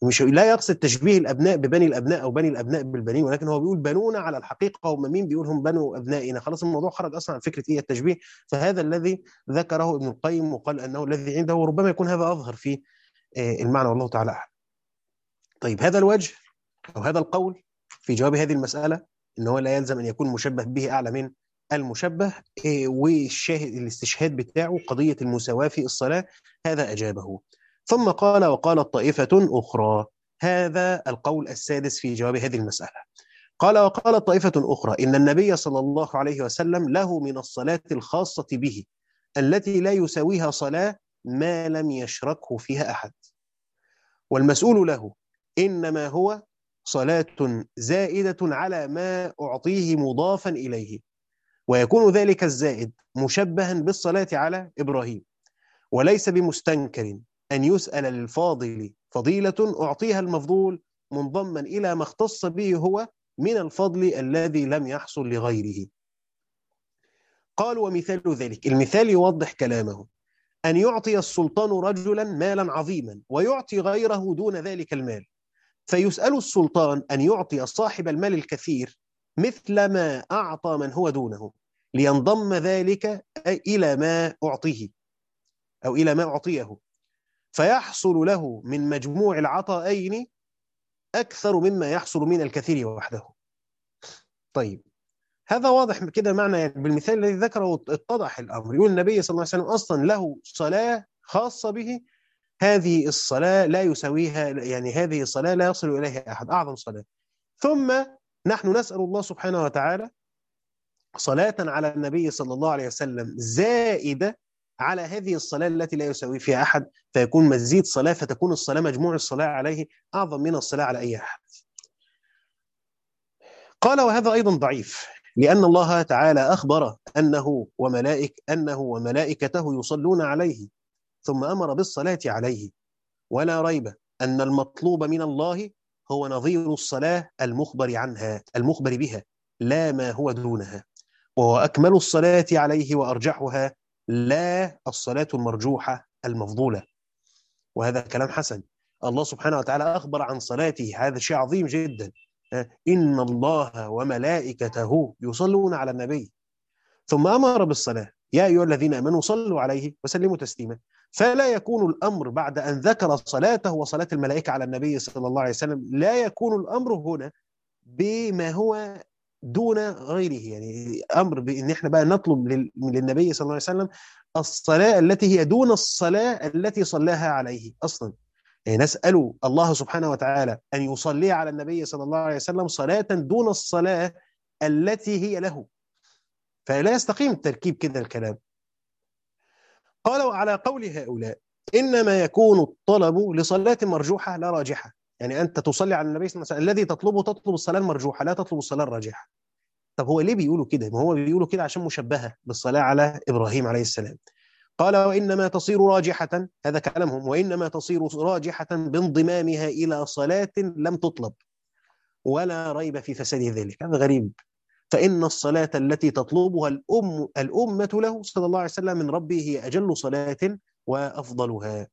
مش لا يقصد تشبيه الابناء ببني الابناء او بني الابناء بالبنين، ولكن هو بيقول بنونا على الحقيقه، هم مين بيقول هم بنو ابنائنا، خلاص الموضوع خرج اصلا عن فكره ايه التشبيه. فهذا الذي ذكره ابن القيم وقال انه الذي عنده، وربما يكون هذا اظهر في المعنى، والله تعالى اعلم. طيب هذا الوجه او هذا القول في جواب هذه المساله ان هو لا يلزم ان يكون مشبه به اعلى من المشبه، والشاهد الاستشهاد بتاعه قضيه المساواه في الصلاه، هذا اجابه. ثم قال وقالت طائفه اخرى، هذا القول السادس في جواب هذه المساله. قال وقالت طائفه اخرى ان النبي صلى الله عليه وسلم له من الصلاه الخاصه به التي لا يساويها صلاه ما لم يشركه فيها احد، والمسؤول له إنما هو صلاة زائدة على ما أعطيه مضافا إليه، ويكون ذلك الزائد مشبها بالصلاة على إبراهيم، وليس بمستنكر أن يسأل للفاضل فضيلة أعطيها المفضول منضما إلى ما اختص به هو من الفضل الذي لم يحصل لغيره. قال ومثال ذلك، المثال يوضح كلامه، أن يعطي السلطان رجلا مالا عظيما ويعطي غيره دون ذلك المال، فيسأل السلطان أن يعطي صاحب المال الكثير مثل ما أعطى من هو دونه، لينضم ذلك إلى ما أعطيه أو إلى ما أعطيه، فيحصل له من مجموع العطائين أكثر مما يحصل من الكثير وحده. طيب هذا واضح كده معنى، يعني بالمثال الذي ذكره اتضح الأمر. يقول النبي صلى الله عليه وسلم أصلا له صلاة خاصة به، هذه الصلاة لا يساويها، يعني هذه الصلاة لا يصل إليها أحد، أعظم صلاة. ثم نحن نسأل الله سبحانه وتعالى صلاة على النبي صلى الله عليه وسلم زائدة على هذه الصلاة التي لا يساوي فيها أحد، فيكون مزيد صلاة، فتكون الصلاة مجموع الصلاة عليه أعظم من الصلاة على أي أحد. قال وهذا أيضا ضعيف، لأن الله تعالى أخبر أنه وملائكته يصلون عليه، ثم أمر بالصلاة عليه، ولا ريب أن المطلوب من الله هو نظير الصلاة المخبر بها، لا ما هو دونها، وهو أكمل الصلاة عليه وأرجحها، لا الصلاة المرجوحة المفضولة. وهذا كلام حسن. الله سبحانه وتعالى أخبر عن صلاته، هذا شيء عظيم جدا، إن الله وملائكته يصلون على النبي، ثم أمر بالصلاة، يا أيها الذين آمنوا صلوا عليه وسلموا تسليما. فلا يكون الأمر بعد أن ذكر صلاته وصلاة الملائكة على النبي صلى الله عليه وسلم، لا يكون الأمر هنا بما هو دون غيره، يعني أمر بأن احنا بقى نطلب للنبي صلى الله عليه وسلم الصلاة التي هي دون الصلاة التي صلاها عليه أصلا، يعني نسأل الله سبحانه وتعالى أن يصلي على النبي صلى الله عليه وسلم صلاة دون الصلاة التي هي له، فلا يستقيم التركيب كده الكلام. قالوا على قول هؤلاء إنما يكون الطلب لصلاة مرجوحة لا راجحة، يعني أنت تصلي على النبي صلى الله عليه وسلم الذي تطلب الصلاة المرجوحة، لا تطلب الصلاة الراجحة. طب هو ليه بيقولوا كده؟ ما هو بيقولوا كده عشان مشبهة بالصلاة على إبراهيم عليه السلام. قال وإنما تصير راجحة، هذا كلامهم، وإنما تصير راجحة بانضمامها إلى صلاة لم تطلب، ولا ريب في فساد ذلك. هذا غريب، فإن الصلاة التي تطلبها الأمة له صلى الله عليه وسلم من ربه هي أجل صلاة وأفضلها.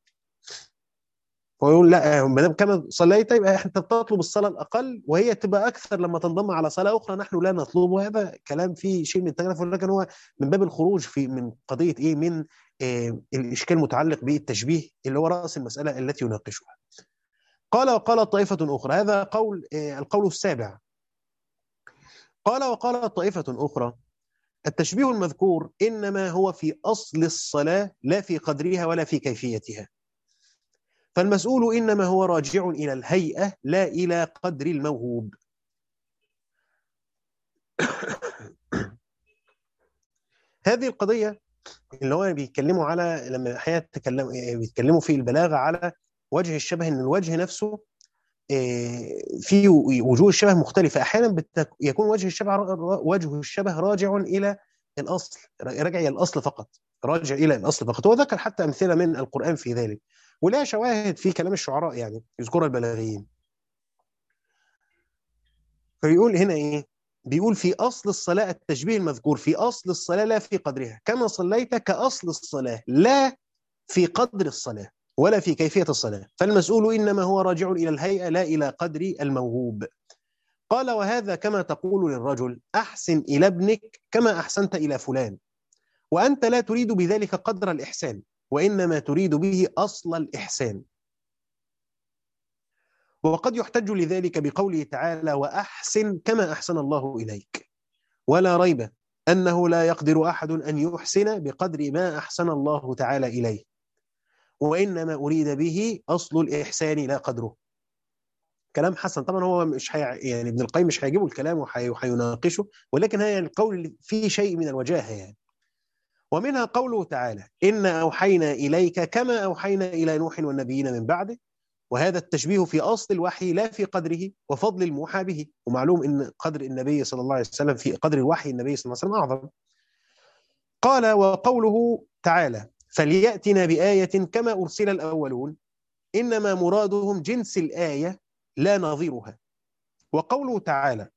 ويقول لا، ما دام كما صليت يبقى انت بتطلب الصلاه الاقل، وهي تبقى اكثر لما تنضم على صلاه اخرى نحن لا نطلبها. هذا كلام فيه شيء من التكلف، ولكن هو من باب الخروج من قضيه ايه، من الاشكال المتعلق بالتشبيه اللي هو راس المساله التي يناقشها. قال وقال طائفه اخرى، هذا قول القول السابع. قال وقال طائفه اخرى التشبيه المذكور انما هو في اصل الصلاه لا في قدرها ولا في كيفيتها، فالمسؤول إنما هو راجع إلى الهيئة لا إلى قدر الموهوب. هذه القضية اللي هو بيتكلموا على، لما أحيانا بيتكلموا في البلاغة على وجه الشبه، إن الوجه نفسه في وجوه الشبه مختلفة، أحيانا يكون وجه الشبه راجع إلى الأصل، راجع إلى الأصل فقط، راجع إلى الأصل فقط. هو ذكر حتى أمثلة من القرآن في ذلك، ولها شواهد في كلام الشعراء يعني يذكرها البلاغيين. فيقول هنا إيه؟ بيقول في أصل الصلاة، التشبيه المذكور في أصل الصلاة لا في قدرها، كما صليت كأصل الصلاة لا في قدر الصلاة، ولا في كيفية الصلاة، فالمسؤول إنما هو راجع إلى الهيئة لا إلى قدر الموهوب. قال: وهذا كما تقول للرجل: أحسن إلى ابنك كما أحسنت إلى فلان، وأنت لا تريد بذلك قدر الإحسان، وإنما تريد به أصل الإحسان. وقد يحتج لذلك بقوله تعالى: وأحسن كما أحسن الله إليك. ولا ريب أنه لا يقدر أحد أن يحسن بقدر ما أحسن الله تعالى إليه، وإنما أريد به أصل الإحسان لا قدره. كلام حسن طبعا، هو مش يعني ابن القيم مش هيجيبوا الكلام وهيناقشه، ولكن هي القول فيه شيء من الوجاهة يعني. ومنها قوله تعالى: إنا أوحينا إليك كما أوحينا إلى نوح والنبيين من بعده. وهذا التشبيه في أصل الوحي لا في قدره وفضل الموحى به، ومعلوم أن قدر النبي صلى الله عليه وسلم في قدر الوحي النبي صلى الله عليه وسلم أعظم. قال: وقوله تعالى: فليأتنا بآية كما أرسل الأولون، إنما مرادهم جنس الآية لا نظيرها. وقوله تعالى: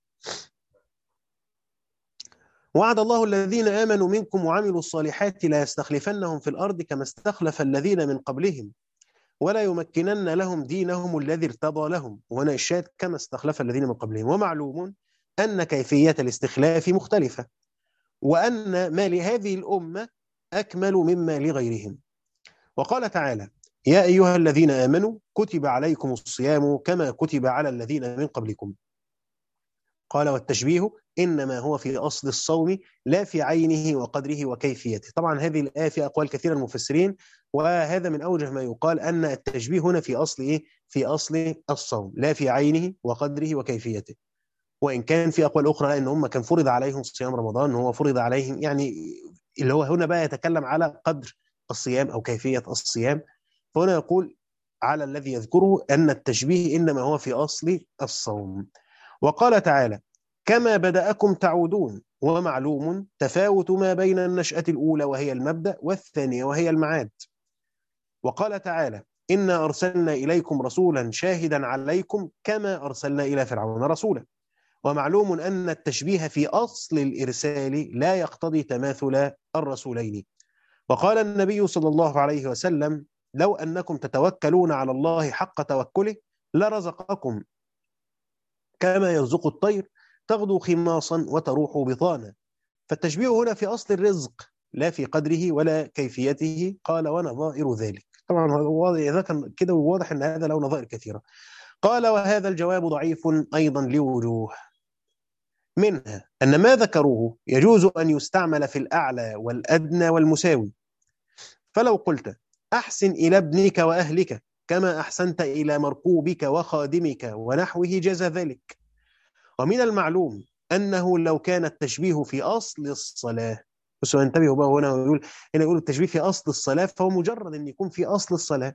وعد الله الذين آمنوا منكم وعملوا الصالحات لا يستخلفنهم في الأرض كما استخلف الذين من قبلهم ولا يمكنن لهم دينهم الذي ارتضى لهم. وهنا الشاهد: كما استخلف الذين من قبلهم. ومعلوم أن كيفية الاستخلاف مختلفة، وأن ما لهذه الأمة أكمل مما لغيرهم. وقال تعالى: يا أيها الذين آمنوا كتب عليكم الصيام كما كتب على الذين من قبلكم. قال: والتشبيه إنما هو في أصل الصوم لا في عينه وقدره وكيفيته. طبعا هذه الآية في أقوال كثيرة المفسرين، وهذا من أوجه ما يقال أن التشبيه هنا في أصل إيه؟ في أصل الصوم لا في عينه وقدره وكيفيته. وإن كان في أقوال أخرى أن هم كان فرض عليهم صيام رمضان، هو فرض عليهم يعني اللي هو هنا بقى يتكلم على قدر الصيام أو كيفية الصيام. فهنا يقول على الذي يذكره أن التشبيه إنما هو في أصل الصوم. وقال تعالى: كما بدأكم تعودون. ومعلوم تفاوت ما بين النشأة الأولى وهي المبدأ والثانية وهي المعاد. وقال تعالى: إنا أرسلنا إليكم رسولا شاهدا عليكم كما أرسلنا إلى فرعون رسولا. ومعلوم أن التشبيه في أصل الإرسال لا يقتضي تماثل الرسولين. وقال النبي صلى الله عليه وسلم: لو أنكم تتوكلون على الله حق توكله لرزقكم كما يرزق الطير تغدو خماصا وتروح بطانا. فالتشبيه هنا في أصل الرزق لا في قدره ولا كيفيته. قال: ونظائر ذلك. طبعا إذا كان كده واضح أن هذا له نظائر كثيرة. قال: وهذا الجواب ضعيف أيضا لوجوه، منها أن ما ذكروه يجوز أن يستعمل في الأعلى والأدنى والمساوي. فلو قلت: أحسن إلى ابنك وأهلك كما أحسنت إلى مركوبك وخادمك ونحوه جاز ذلك. ومن المعلوم أنه لو كان التشبيه في أصل الصلاة، بس انتبهوا بقى، هنا يقول التشبيه في أصل الصلاة، فهو مجرد أن يكون في أصل الصلاة،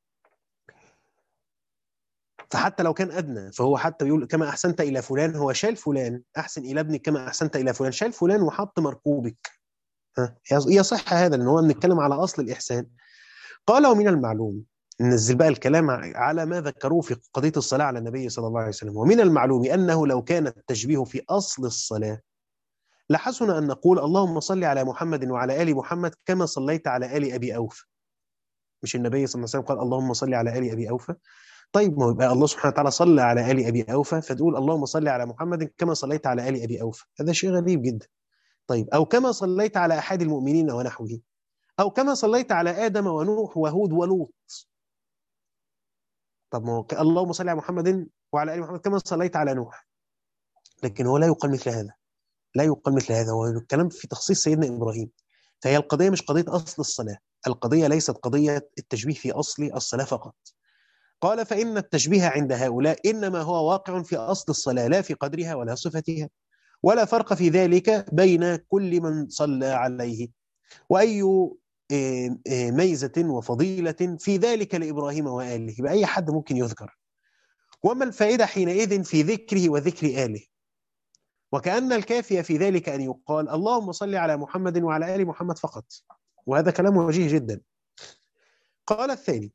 فحتى لو كان أدنى فهو حتى يقول كما أحسنت إلى فلان، هو شال فلان. أحسن إلى ابنك كما أحسنت إلى فلان، شال فلان وحط مركوبك. يصح هذا لأن هو بنتكلم على أصل الإحسان. قال: ومن المعلوم، ننزل بقى الكلام على ما ذكروه في قضية الصلاة على النبي صلى الله عليه وسلم. ومن المعلوم أنه لو كان التشبيه في أصل الصلاة لحسن أن نقول: اللهم صل على محمد وعلى آل محمد كما صليت على آل أبي أوفى. مش النبي صلى الله عليه وسلم قال: اللهم صل على آل أبي أوفى؟ طيب ما يبقى الله سبحانه وتعالى صلى على آل أبي أوفى، فتقول: اللهم صل على محمد كما صليت على آل أبي أوفى. هذا شيء غريب جدا. طيب، أو كما صليت على أحد المؤمنين ونحوه، أو كما صليت على آدم ونوح وهود ولوط. طب ما هو اللهم صل على محمد وعلى آل محمد كما صليت على نوح، لكن هو لا يقال مثل هذا، لا يقال مثل هذا. هو الكلام في تخصيص سيدنا إبراهيم. فهي القضية مش قضية أصل الصلاة، القضية ليست قضية التشبيه في أصل الصلاة فقط. قال: فإن التشبيه عند هؤلاء إنما هو واقع في أصل الصلاة لا في قدرها ولا صفتها، ولا فرق في ذلك بين كل من صلى عليه. وأي ميزة وفضيلة في ذلك لإبراهيم وآله، بأي حد ممكن يذكر. وما الفائدة حينئذ في ذكره وذكر آله؟ وكأن الكافية في ذلك أن يقال: اللهم صل على محمد وعلى آل محمد فقط. وهذا كلام وجيه جدا. قال الثاني: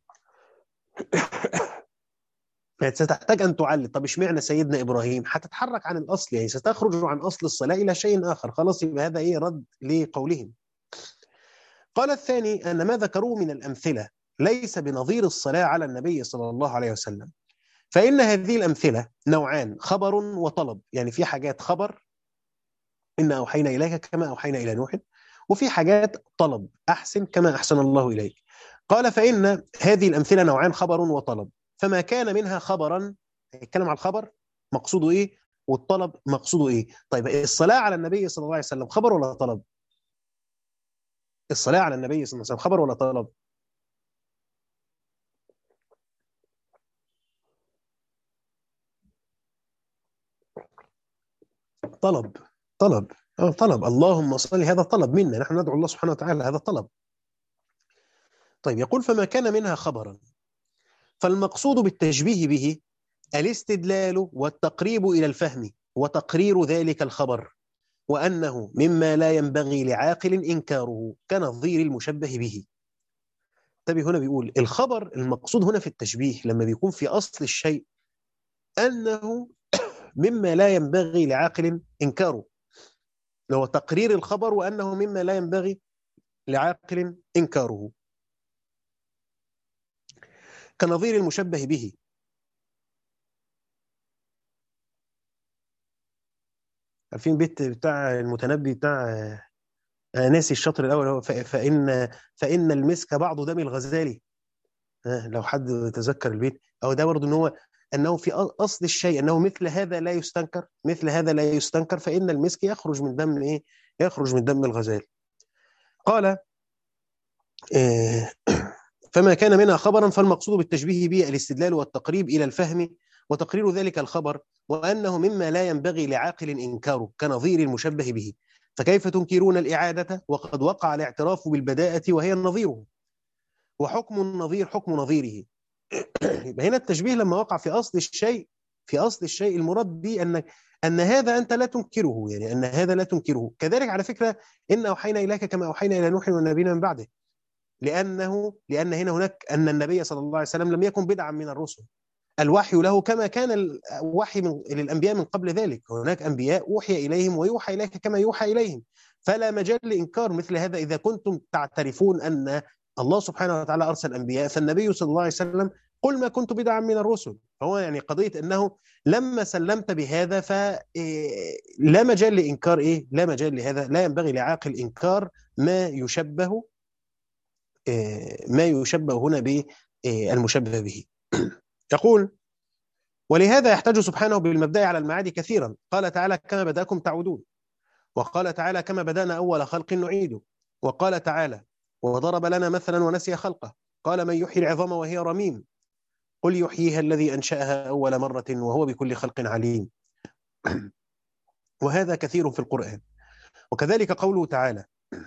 ستحتاج أن تعلل. طب اشمعنى سيدنا إبراهيم؟ هتتحرك عن الأصل، يعني ستخرج عن أصل الصلاة إلى شيء آخر. خلاص، يبقى هذا رد لقولهم. قال الثاني: أن ما ذكروه من الأمثلة ليس بنظير الصلاة على النبي صلى الله عليه وسلم. فإن هذه الأمثلة نوعان: خبر وطلب. يعني في حاجات خبر، إن أوحينا إليك كما أوحينا إلى نوح، وفي حاجات طلب: أحسن كما أحسن الله إليك. قال: فإن هذه الأمثلة نوعان: خبر وطلب. فما كان منها خبرا، يتكلم على الخبر مقصوده إيه، والطلب مقصوده إيه. طيب الصلاة على النبي صلى الله عليه وسلم خبر ولا طلب؟ الصلاة على النبي صلى الله عليه وسلم خبر ولا طلب؟ طلب. طلب. طلب. اللهم صل، هذا طلب منا، نحن ندعو الله سبحانه وتعالى، هذا طلب. طيب يقول: فما كان منها خبرا فالمقصود بالتشبيه به الاستدلال والتقريب إلى الفهم وتقرير ذلك الخبر، وأنه مما لا ينبغي لعاقل إنكاره كنظير المشبه به. انتبه، هنا بيقول الخبر المقصود هنا في التشبيه لما بيكون في أصل الشيء أنه مما لا ينبغي لعاقل إنكاره، هو تقرير الخبر وأنه مما لا ينبغي لعاقل إنكاره كنظير المشبه به. عارفين بيت بتاع المتنبي بتاع ناسي الشطر الأول، هو فإن المسك بعض دم الغزال. لو حد يتذكر البيت، أو ده برضه إن هو أنه في أصل الشيء أنه مثل هذا لا يستنكر، مثل هذا لا يستنكر، فإن المسك يخرج من دم إيه؟ يخرج من دم الغزال. قال: آه، فما كان منها خبرا فالمقصود بالتشبيه به الاستدلال والتقريب إلى الفهم وتقرير ذلك الخبر، وأنه مما لا ينبغي لعاقل إنكاره كنظير المشبه به. فكيف تنكرون الإعادة وقد وقع الاعتراف بالبداءة وهي نظيره، وحكم النظير حكم نظيره. يبقى هنا التشبيه لما وقع في أصل الشيء، في أصل الشيء المراد به أن هذا أنت لا تنكره، يعني أن هذا لا تنكره. كذلك على فكرة إن أوحينا إليك كما أوحينا إلى نوح والنبيين من بعده، لأن هنا هناك أن النبي صلى الله عليه وسلم لم يكن بدعا من الرسل، الوحي له كما كان الوحي للأنبياء من قبل ذلك. هناك أنبياء أوحي إليهم ويوحى إليك كما يوحى إليهم، فلا مجال لإنكار مثل هذا. إذا كنتم تعترفون أن الله سبحانه وتعالى أرسل أنبياء، فالنبي صلى الله عليه وسلم قل ما كنت بدعا من الرسل. هو يعني قضية أنه لما سلمت بهذا فلا مجال لإنكار إيه؟ لا مجال لهذا، لا ينبغي لعاقل إنكار ما يشبه هنا بالمشبه به. يقول: ولهذا يحتج سبحانه بالمبدأ على المعاد كثيرا. قال تعالى: كما بدأكم تعودون. وقال تعالى: كما بدأنا أول خلق نعيده. وقال تعالى: وضرب لنا مثلا ونسي خلقه. قال: من يحيي العظام وهي رميم. قل يحييها الذي أنشأها أول مرة وهو بكل خلق عليم. وهذا كثير في القرآن. وكذلك قوله تعالى: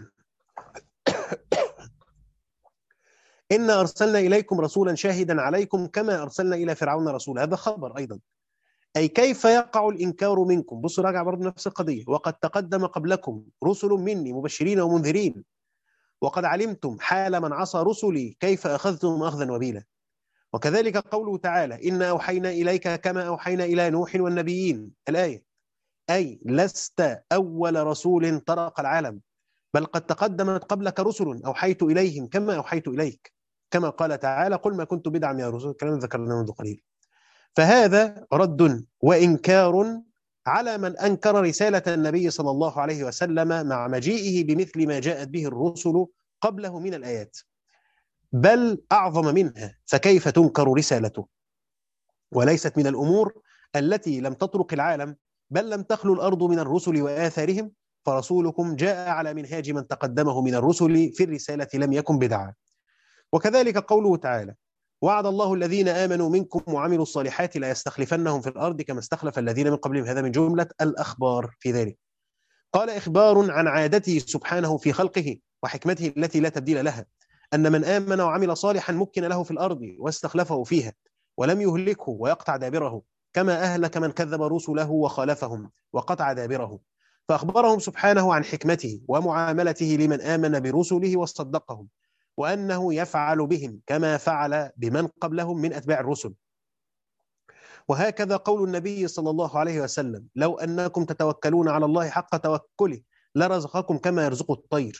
إنا أرسلنا إليكم رسولا شاهدا عليكم كما أرسلنا إلى فرعون رسولا. هذا خبر أيضا، أي كيف يقع الإنكار منكم. بصوا راجع برضه نفس القضية: وقد تقدم قبلكم رسل مني مبشرين ومنذرين وقد علمتم حال من عصى رسلي كيف أخذتم أخذا وبيلا. وكذلك قوله تعالى: إنا أوحينا إليك كما أوحينا إلى نوح والنبيين. الآية: أي لست أول رسول طرق العالم، بل قد تقدمت قبلك رسل أوحيت إليهم كما أوحيت إليك، كما قال تعالى: قل ما كنت بدعا من الرسل، كلام ذكرناه منذ قليل. فهذا رد وإنكار على من أنكر رسالة النبي صلى الله عليه وسلم مع مجيئه بمثل ما جاءت به الرسل قبله من الآيات، بل أعظم منها. فكيف تنكر رسالته؟ وليست من الأمور التي لم تطرق العالم، بل لم تخلو الأرض من الرسل وآثارهم، فرسولكم جاء على منهاج من تقدمه من الرسل في الرسالة لم يكن بدعا. وكذلك قوله تعالى: وعد الله الذين آمنوا منكم وعملوا الصالحات لا يستخلفنهم في الأرض كما استخلف الذين من قبلهم. هذا من جملة الأخبار في ذلك. قال: إخبار عن عادته سبحانه في خلقه وحكمته التي لا تبديل لها، أن من آمن وعمل صالحا مكن له في الأرض واستخلفه فيها ولم يهلكه ويقطع دابره، كما أهلك من كذب رسله وخالفهم وقطع دابره. فأخبرهم سبحانه عن حكمته ومعاملته لمن آمن برسله وصدقهم، وأنه يفعل بهم كما فعل بمن قبلهم من أتباع الرسل. وهكذا قول النبي صلى الله عليه وسلم: لو أنكم تتوكلون على الله حق توكله لرزقكم كما يرزق الطير.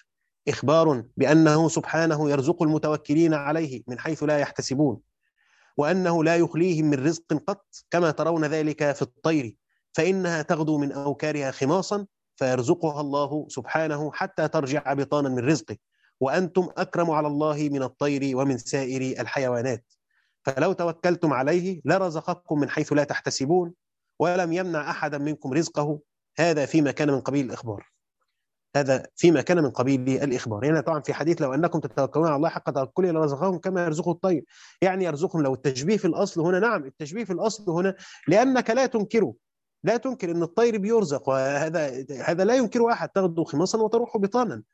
إخبار بأنه سبحانه يرزق المتوكلين عليه من حيث لا يحتسبون، وأنه لا يخليهم من رزق قط، كما ترون ذلك في الطير، فإنها تغدو من أوكارها خماصا فيرزقها الله سبحانه حتى ترجع بطانا من رزقه، وأنتم أكرم على الله من الطير ومن سائر الحيوانات، فلو توكلتم عليه لرزقكم من حيث لا تحتسبون ولم يمنع أحدا منكم رزقه. هذا فيما كان من قبيل الإخبار. هذا فيما كان من قبيل الإخبار. هنا طبعا في حديث لو أنكم تتوكلون على الله حق توكله لرزقهم كما يرزق الطير، يعني يرزقهم. لو التشبيه في الأصل هنا، نعم التشبيه في الأصل هنا لأنك لا تنكره، لا تنكر أن الطير بيرزق، وهذا لا ينكره أحد، تغدو خماصا وتروح بطانا.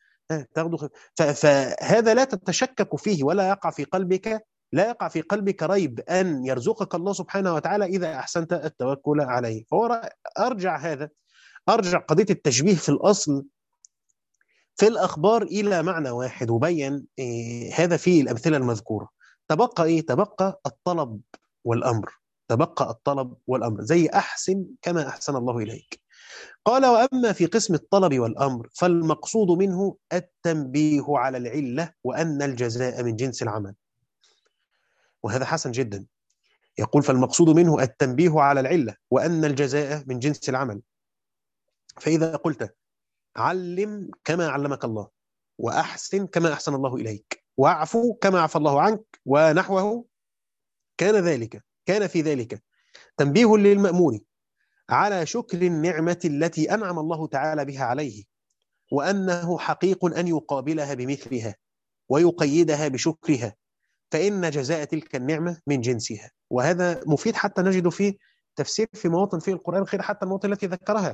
فهذا لا تتشكك فيه ولا يقع في قلبك، لا يقع في قلبك ريب أن يرزقك الله سبحانه وتعالى إذا أحسنت التوكل عليه. فهو أرجع هذا، أرجع قضية التشبيه في الأصل في الأخبار إلى معنى واحد، وبين هذا في الأمثلة المذكورة. تبقى إيه؟ تبقى الطلب والأمر، تبقى الطلب والأمر، زي أحسن كما أحسن الله إليك. قال: وأما في قسم الطلب والأمر فالمقصود منه التنبيه على العلة وأن الجزاء من جنس العمل. وهذا حسن جدا. يقول: فالمقصود منه التنبيه على العلة وأن الجزاء من جنس العمل. فإذا قلت علم كما علمك الله، وأحسن كما أحسن الله إليك، واعفو كما عفى الله عنك، ونحوه، كان في ذلك تنبيه للمأمون على شكر النعمة التي أنعم الله تعالى بها عليه، وأنه حقيق أن يقابلها بمثلها ويقيدها بشكرها، فإن جزاء تلك النعمة من جنسها. وهذا مفيد حتى نجد فيه تفسير في مواطن في القرآن خير حتى المواطن التي ذكرها: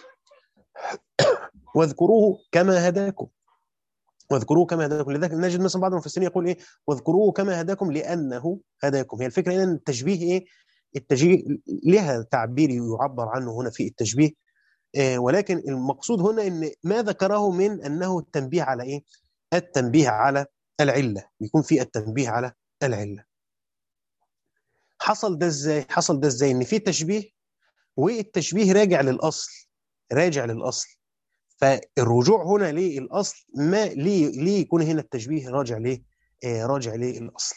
واذكروه كما هداكم، واذكروه كما هداكم. لذلك نجد مثلا بعض المفسرين يقول ايه: واذكروه كما هداكم لانه هداكم. هي الفكره ان التشبيه ايه؟ التشبيه لها تعبير يعبر عنه هنا في التشبيه، ولكن المقصود هنا ان ما ذكره من انه التنبيه على ايه؟ التنبيه على العله، بيكون في التنبيه على العله. حصل ده ازاي؟ حصل ده ازاي؟ ان في تشبيه، والتشبيه راجع للاصل، راجع للاصل. فالرجوع هنا للأصل، ما ليه يكون هنا التشبيه راجع ليه؟ راجع للأصل.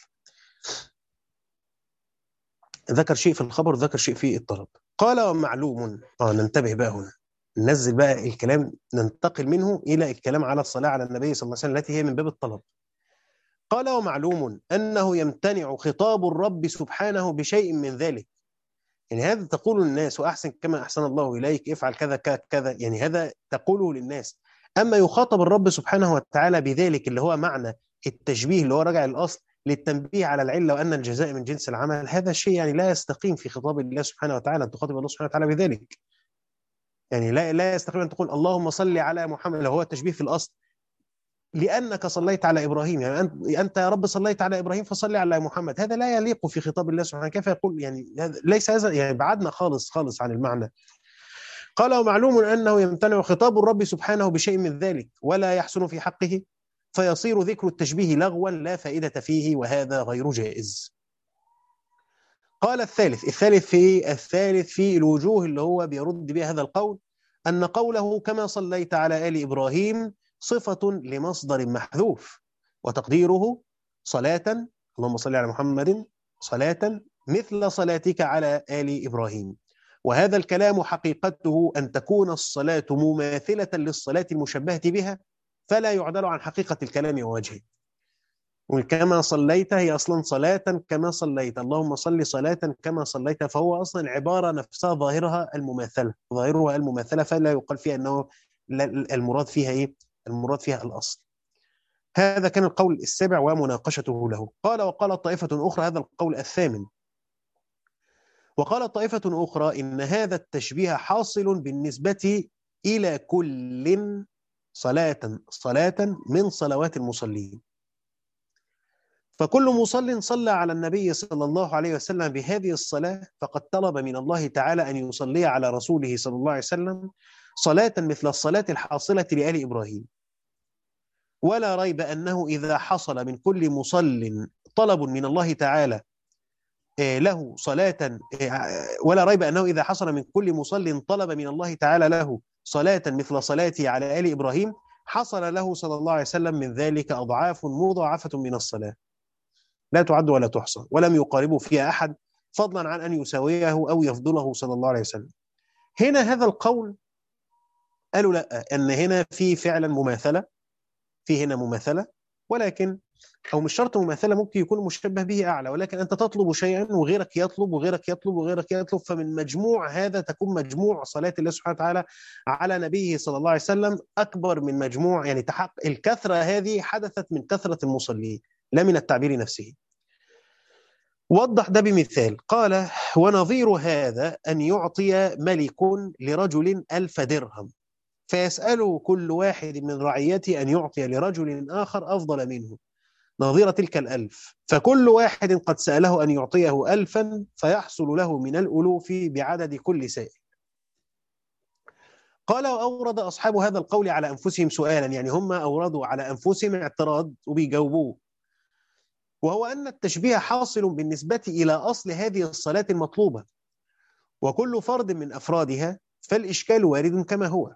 ذكر شيء في الخبر، ذكر شيء في الطلب. قال: ومعلوم. ننتبه بقى هنا، ننزل بقى الكلام، ننتقل منه إلى الكلام على الصلاة على النبي صلى الله عليه وسلم التي هي من باب الطلب. قال: ومعلوم أنه يمتنع خطاب الرب سبحانه بشيء من ذلك. يعني هذا تقول للناس: وأحسن كما أحسن الله إليك، افعل كذا كذا، يعني هذا تقوله للناس. أما يخاطب الرب سبحانه وتعالى بذلك اللي هو معنى التشبيه اللي هو راجع للأصل للتنبيه على العلة وأن الجزاء من جنس العمل، هذا الشيء يعني لا يستقيم في خطاب الله سبحانه وتعالى أن تخاطب الله سبحانه وتعالى بذلك. يعني لا يستقيم أن تقول اللهم صل على محمد لو هو التشبيه في الأصل لأنك صليت على إبراهيم، يعني أنت يا رب صليت على إبراهيم فصل على محمد. هذا لا يليق في خطاب الله سبحانه. كيف يقول يعني ليس هذا، يعني بعدنا خالص خالص عن المعنى. قال: ومعلوم أنه يمتنع خطاب الرب سبحانه بشيء من ذلك ولا يحسن في حقه، فيصير ذكر التشبيه لغوا لا فائدة فيه، وهذا غير جائز. قال: الثالث في الوجوه اللي هو بيرد بها هذا القول، أن قوله كما صليت على آل إبراهيم صفة لمصدر محذوف، وتقديره صلاة، اللهم صل على محمد صلاة مثل صلاتك على آل إبراهيم. وهذا الكلام حقيقته أن تكون الصلاة مماثلة للصلاة المشبهة بها، فلا يعدل عن حقيقة الكلام ووجهه. وكما صليت هي أصلا صلاة كما صليت، اللهم صل صلاة كما صليت، فهو أصلا عبارة نفسها ظاهرها المماثلة، فلا يقال فيها أنه المراد فيها إيه؟ المراد فيها الأصل. هذا كان القول السابع ومناقشته له. قال: وقال طائفة أخرى، هذا القول الثامن، وقال طائفة أخرى إن هذا التشبيه حاصل بالنسبة إلى كل صلاة من صلوات المصلين، فكل مصل صلى على النبي صلى الله عليه وسلم بهذه الصلاة فقد طلب من الله تعالى أن يصلي على رسوله صلى الله عليه وسلم صلاة مثل الصلاة الحاصلة لآل إبراهيم. ولا ريب أنه إذا حصل من كل مصل طلب من الله تعالى له صلاة، ولا ريب أنه إذا حصل من كل مصل طلب من الله تعالى له صلاة مثل صلاتي على آل إبراهيم، حصل له صلى الله عليه وسلم من ذلك أضعاف مضاعفة من الصلاة لا تعد ولا تحصى، ولم يقاربه فيها أحد، فضلا عن أن يساويه أو يفضله صلى الله عليه وسلم. هنا هذا القول قالوا لا، أن هنا في فعلا مماثلة، في هنا مماثلة، ولكن أو مش شرط مماثلة، ممكن يكون مشبه به أعلى، ولكن أنت تطلب شيئا وغيرك يطلب وغيرك يطلب وغيرك يطلب، فمن مجموع هذا تكون مجموع صلاة الله سبحانه وتعالى على نبيه صلى الله عليه وسلم أكبر من مجموع، يعني الكثرة هذه حدثت من كثرة المصلين لا من التعبير نفسه. وضح ده بمثال، قال: ونظير هذا أن يعطي ملك لرجل 1000 درهم، فيسأل كل واحد من رعيته أن يعطي لرجل آخر أفضل منه نظير تلك 1000، فكل واحد قد سأله أن يعطيه 1000 فيحصل له من الألوف بعدد كل سائل. قال: وأورد أصحاب هذا القول على أنفسهم سؤالا، يعني هم أوردوا على أنفسهم اعتراض وبيجاوبوه، وهو أن التشبيه حاصل بالنسبة إلى أصل هذه الصلاة المطلوبة، وكل فرد من أفرادها فالإشكال وارد كما هو.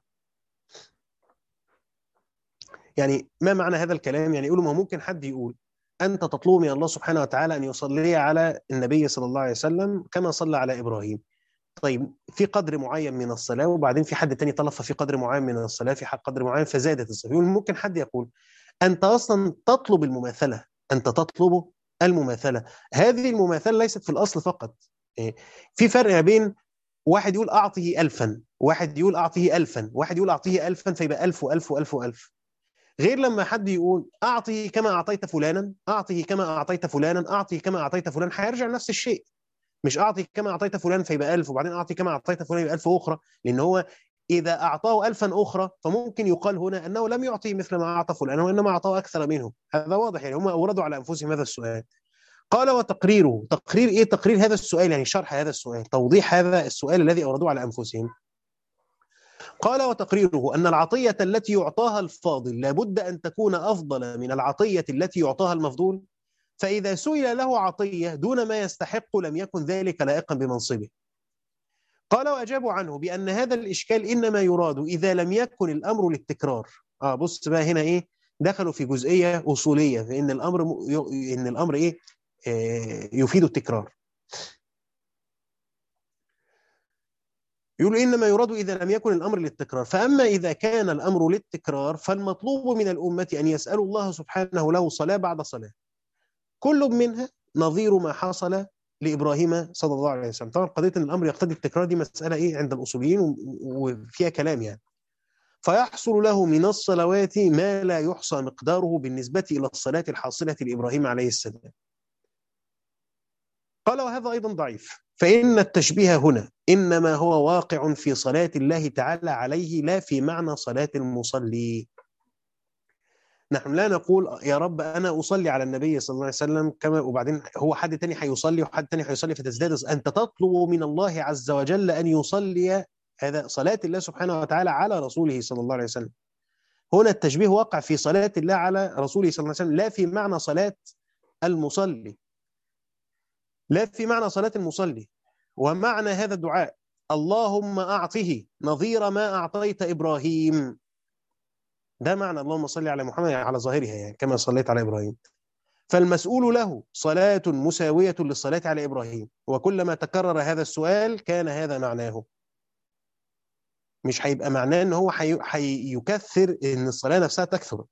يعني ما معنى هذا الكلام؟ يعني يقولوا ما ممكن حد يقول أنت تطلب من الله سبحانه وتعالى أن يصلي على النبي صلى الله عليه وسلم كما صلى على إبراهيم، طيب في قدر معين من الصلاة، وبعدين في حد تاني طلب في قدر معين من الصلاة، في قدر معين فزادت الصلاة. ممكن حد يقول أنت أصلا تطلب المماثلة، أنت تطلب المماثلة، هذه المماثلة ليست في الأصل فقط، في فرق بين واحد يقول أعطيه 1000، واحد يقول أعطيه 1000، واحد يقول أعطيه 1000 فيبقى 1000 و1000 و1000 و1000، غير لما حد يقول أعطيه كما أعطيت فلانا، أعطيه كما أعطيت فلانا، أعطيه كما أعطيت فلانا، هيرجع نفس الشيء، مش أعطي كما أعطيت فلان فيبقى 1000 وبعدين أعطي كما أعطيت فلان يبقى 1000 أخرى، لأن هو إذا أعطاه 1000 أخرى فممكن يقال هنا أنه لم يعطي مثل ما أعطى فلان وإنما أعطاه أكثر منه. هذا واضح، يعني هم أوردوا على أنفسهم هذا السؤال. قال: وتقريره، تقرير إيه؟ تقرير هذا السؤال يعني شرح هذا السؤال، توضيح هذا السؤال الذي أوردوه على أنفسهم. قال: وتقريره أن العطية التي يعطاها الفاضل لابد أن تكون أفضل من العطية التي يعطاها المفضول، فإذا سئل له عطية دون ما يستحق لم يكن ذلك لائقا بمنصبه. قال: وأجابوا عنه بأن هذا الإشكال إنما يراد إذا لم يكن الأمر للتكرار. بص بقى هنا إيه، دخلوا في جزئية أصولية، فإن الأمر إن الأمر إيه يفيد التكرار. يقول إنما يراد إذا لم يكن الأمر للتكرار، فأما إذا كان الأمر للتكرار فالمطلوب من الأمة أن يسألوا الله سبحانه له صلاة بعد صلاة، كل منها نظير ما حصل لإبراهيم صلى الله عليه وسلم. طبعا قضية أن الأمر يقتضي التكرار دي مسألة إيه عند الأصوليين وفيها كلام يعني. فيحصل له من الصلوات ما لا يحصى مقداره بالنسبة إلى الصلاة الحاصلة لإبراهيم عليه السلام. قال: وهذا أيضا ضعيف، فإن التشبيه هنا إنما هو واقع في صلاة الله تعالى عليه لا في معنى صلاة المصلي. نحن لا نقول يا رب أنا أصلي على النبي صلى الله عليه وسلم كما، وبعدين هو حد تاني هيصلي وحد تاني هيصلي فتزداد. أنت تطلب من الله عز وجل أن يصلي، هذا صلاة الله سبحانه وتعالى على رسوله صلى الله عليه وسلم. هنا التشبيه واقع في صلاة الله على رسوله صلى الله عليه وسلم لا في معنى صلاة المصلي، لا في معنى صلاة المصلي. ومعنى هذا الدعاء اللهم أعطه نظير ما أعطيت إبراهيم، ده معنى اللهم صل على محمد على ظاهرها يعني كما صليت على إبراهيم. فالمسؤول له صلاة مساوية للصلاة على إبراهيم، وكلما تكرر هذا السؤال كان هذا معناه، مش هيبقى معناه ان هو هيكثر ان الصلاة نفسها تكثر.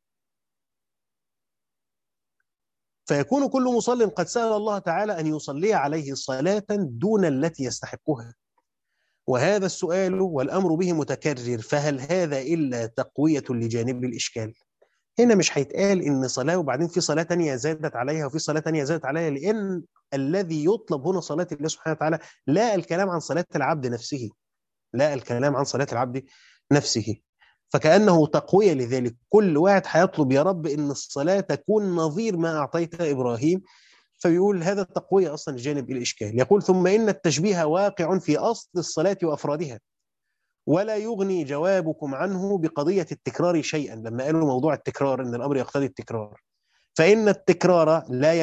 فيكون كل مصل قد سأل الله تعالى أن يصلي عليه صلاة دون التي يستحقها، وهذا السؤال والأمر به متكرر، فهل هذا إلا تقوية لجانب الإشكال؟ هنا مش هيتقال إن صلاة وبعدين في صلاة تانية زادت عليها وفي صلاة تانية زادت عليها، لأن الذي يطلب هنا صلاة الله سبحانه وتعالى لا الكلام عن صلاة العبد نفسه، لا الكلام عن صلاة العبد نفسه، فكأنه تقوية لذلك. كل واحد هيطلب يا رب إن الصلاة تكون نظير ما أعطيت إبراهيم، فيقول هذا تقوية أصلا لجانب الإشكال. يقول: ثم إن التشبيه واقع في أصل الصلاة وأفرادها، ولا يغني جوابكم عنه بقضية التكرار شيئا. لما قالوا موضوع التكرار إن الأمر يقتضي التكرار، فإن التكرار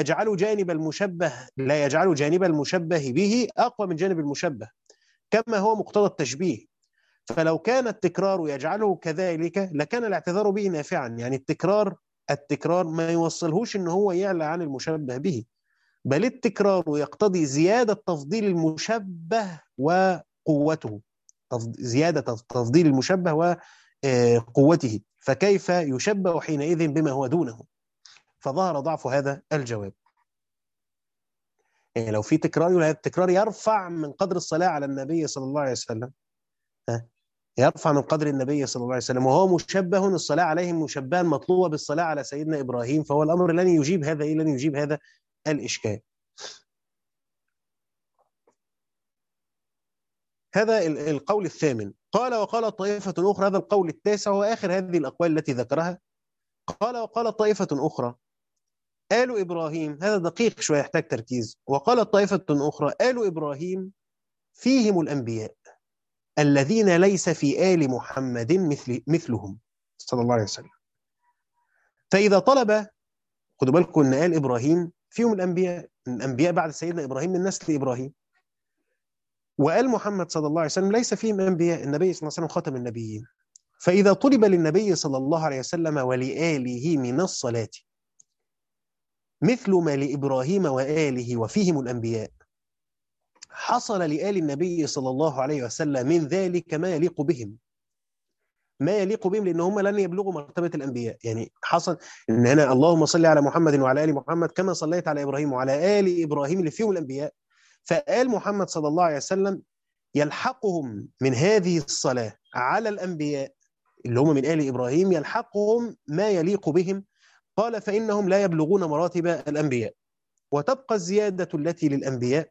لا يجعل جانب المشبه به أقوى من جانب المشبه، كما هو مقتضى التشبيه. فلو كان التكرار يجعله كذلك لكان الاعتذار به نافعا. يعني التكرار ما يوصلهوش ان هو يعلى عن المشبه به، بل التكرار يقتضي زيادة تفضيل المشبه وقوته، زيادة تفضيل المشبه وقوته، فكيف يشبه حينئذ بما هو دونه؟ فظهر ضعف هذا الجواب. يعني لو في تكرار، التكرار يرفع من قدر الصلاة على النبي صلى الله عليه وسلم، يرفع من قدر النبي صلى الله عليه وسلم، وهو مشبه الصلاة عليه مشبها مطلوبة بالصلاة على سيدنا إبراهيم، فهو الأمر لن يجيب هذا لن يجيب هذا الإشكال. هذا القول الثامن. قال وقال طائفة أخرى، هذا القول التاسع وآخر هذه الأقوال التي ذكرها. قال وقال طائفة أخرى آل إبراهيم، هذا دقيق شوية يحتاج تركيز. وقال طائفة أخرى آل إبراهيم فيهم الأنبياء الذين ليس في آل محمد مثلهم صلى الله عليه وسلم. فإذا طلب، خدوا بالكم أن آل إبراهيم فيهم الأنبياء بعد سيدنا إبراهيم من نسل إبراهيم، وآل محمد صلى الله عليه وسلم ليس فيهم أنبياء، النبي صلى الله عليه وسلم خاتم النبيين. فإذا طلب للنبي صلى الله عليه وسلم ولآله من الصلاة مثل ما لإبراهيم وآله وفيهم الأنبياء، حصل لآل النبي صلى الله عليه وسلم من ذلك ما يليق بهم، ما يليق بهم، لأن هم لن يبلغوا مرتبة الأنبياء. يعني حصل إن هنا اللهم صل على محمد وعلى آل محمد كما صليت على إبراهيم وعلى آل إبراهيم اللي فيهم الأنبياء، فآل محمد صلى الله عليه وسلم يلحقهم من هذه الصلاة على الأنبياء اللي هم من آل إبراهيم، يلحقهم ما يليق بهم. قال فإنهم لا يبلغون مراتب الأنبياء، وتبقى الزيادة التي للأنبياء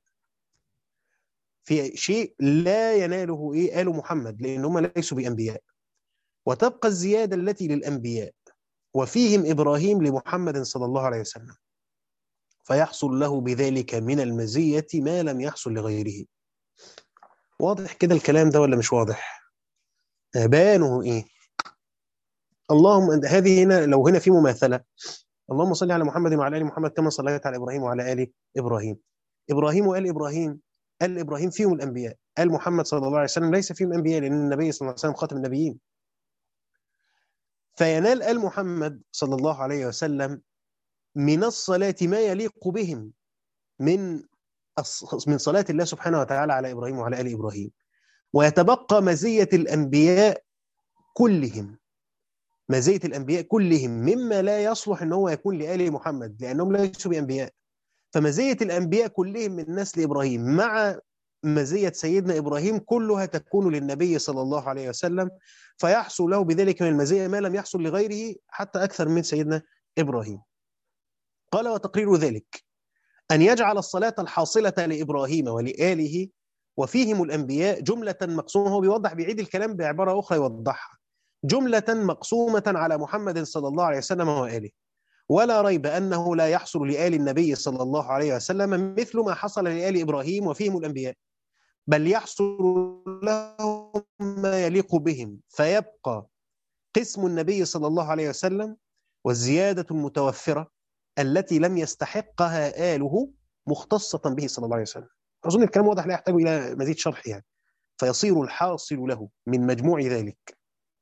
في شيء لا يناله آل محمد لأنهم ليسوا بأنبياء، وتبقى الزيادة التي للأنبياء وفيهم إبراهيم لمحمد صلى الله عليه وسلم، فيحصل له بذلك من المزية ما لم يحصل لغيره. واضح كده الكلام ده ولا مش واضح؟ بيانه إيه؟ اللهم هذه هنا، لو هنا في مماثلة، اللهم صل على محمد وعلى آل محمد كما صليت على إبراهيم وعلى آل إبراهيم. إبراهيم وآل إبراهيم، آل إبراهيم فيهم الأنبياء، آل محمد صلى الله عليه وسلم ليس فيهم أنبياء لأن النبي صلى الله عليه وسلم خاتم النبيين. فينال آل محمد صلى الله عليه وسلم من الصلاة ما يليق بهم من صلاة الله سبحانه وتعالى على إبراهيم وعلى آل إبراهيم، ويتبقى مزية الأنبياء كلهم، مزية الأنبياء كلهم مما لا يصلح أن هو يكون لآل محمد لأنهم ليسوا بأنبياء. فمزية الأنبياء كلهم من نسل إبراهيم مع مزية سيدنا إبراهيم كلها تكون للنبي صلى الله عليه وسلم، فيحصل له بذلك من المزية ما لم يحصل لغيره حتى أكثر من سيدنا إبراهيم. قال وتقرير ذلك أن يجعل الصلاة الحاصلة لإبراهيم ولآله وفيهم الأنبياء جملة مقسومة. هو بيوضح، بيعيد الكلام بعبارة أخرى يوضحها، جملة مقسومة على محمد صلى الله عليه وسلم وآله، ولا ريب أنه لا يحصل لآل النبي صلى الله عليه وسلم مثل ما حصل لآل إبراهيم وفيهم الأنبياء، بل يحصل لهم ما يليق بهم، فيبقى قسم النبي صلى الله عليه وسلم والزيادة المتوفرة التي لم يستحقها آله مختصة به صلى الله عليه وسلم. أظن الكلام واضح لا يحتاج إلى مزيد شرح يعني. فيصير الحاصل له من مجموع ذلك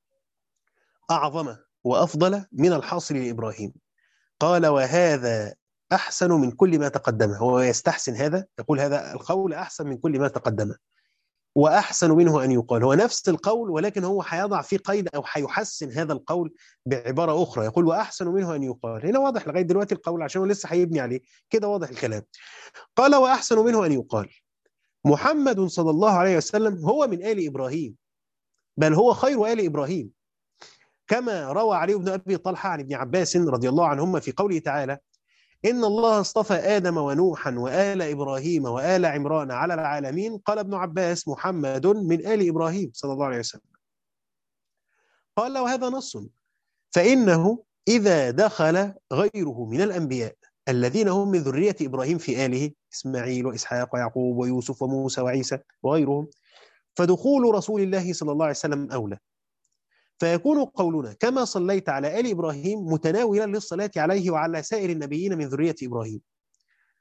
أعظم وأفضل من الحاصل لإبراهيم. قال وهذا أحسن من كل ما تقدمه. هو يستحسن هذا، يقول هذا القول أحسن من كل ما تقدمه، وأحسن منه أن يقال. هو نفس القول ولكن هو هيضع فيه قيد أو هيحسن هذا القول بعبارة أخرى، يقول وأحسن منه أن يقال. هنا واضح لغاية دلوقتي القول عشان هو لسه هيبني عليه كده، واضح الكلام. قال وأحسن منه أن يقال محمد صلى الله عليه وسلم هو من آل إبراهيم، بل هو خير آل إبراهيم، كما روى علي بن أبي طلحة عن ابن عباس رضي الله عنهما في قوله تعالى إن الله اصطفى آدم ونوحا وآل إبراهيم وآل عمران على العالمين. قال ابن عباس محمد من آل إبراهيم صلى الله عليه وسلم. قال وهذا نص، فإنه إذا دخل غيره من الأنبياء الذين هم من ذرية إبراهيم في آله إسماعيل وإسحاق ويعقوب ويوسف وموسى وعيسى وغيرهم، فدخول رسول الله صلى الله عليه وسلم أولى، فيكون قولنا كما صليت على آل إبراهيم متناولا للصلاة عليه وعلى سائر النبيين من ذرية إبراهيم.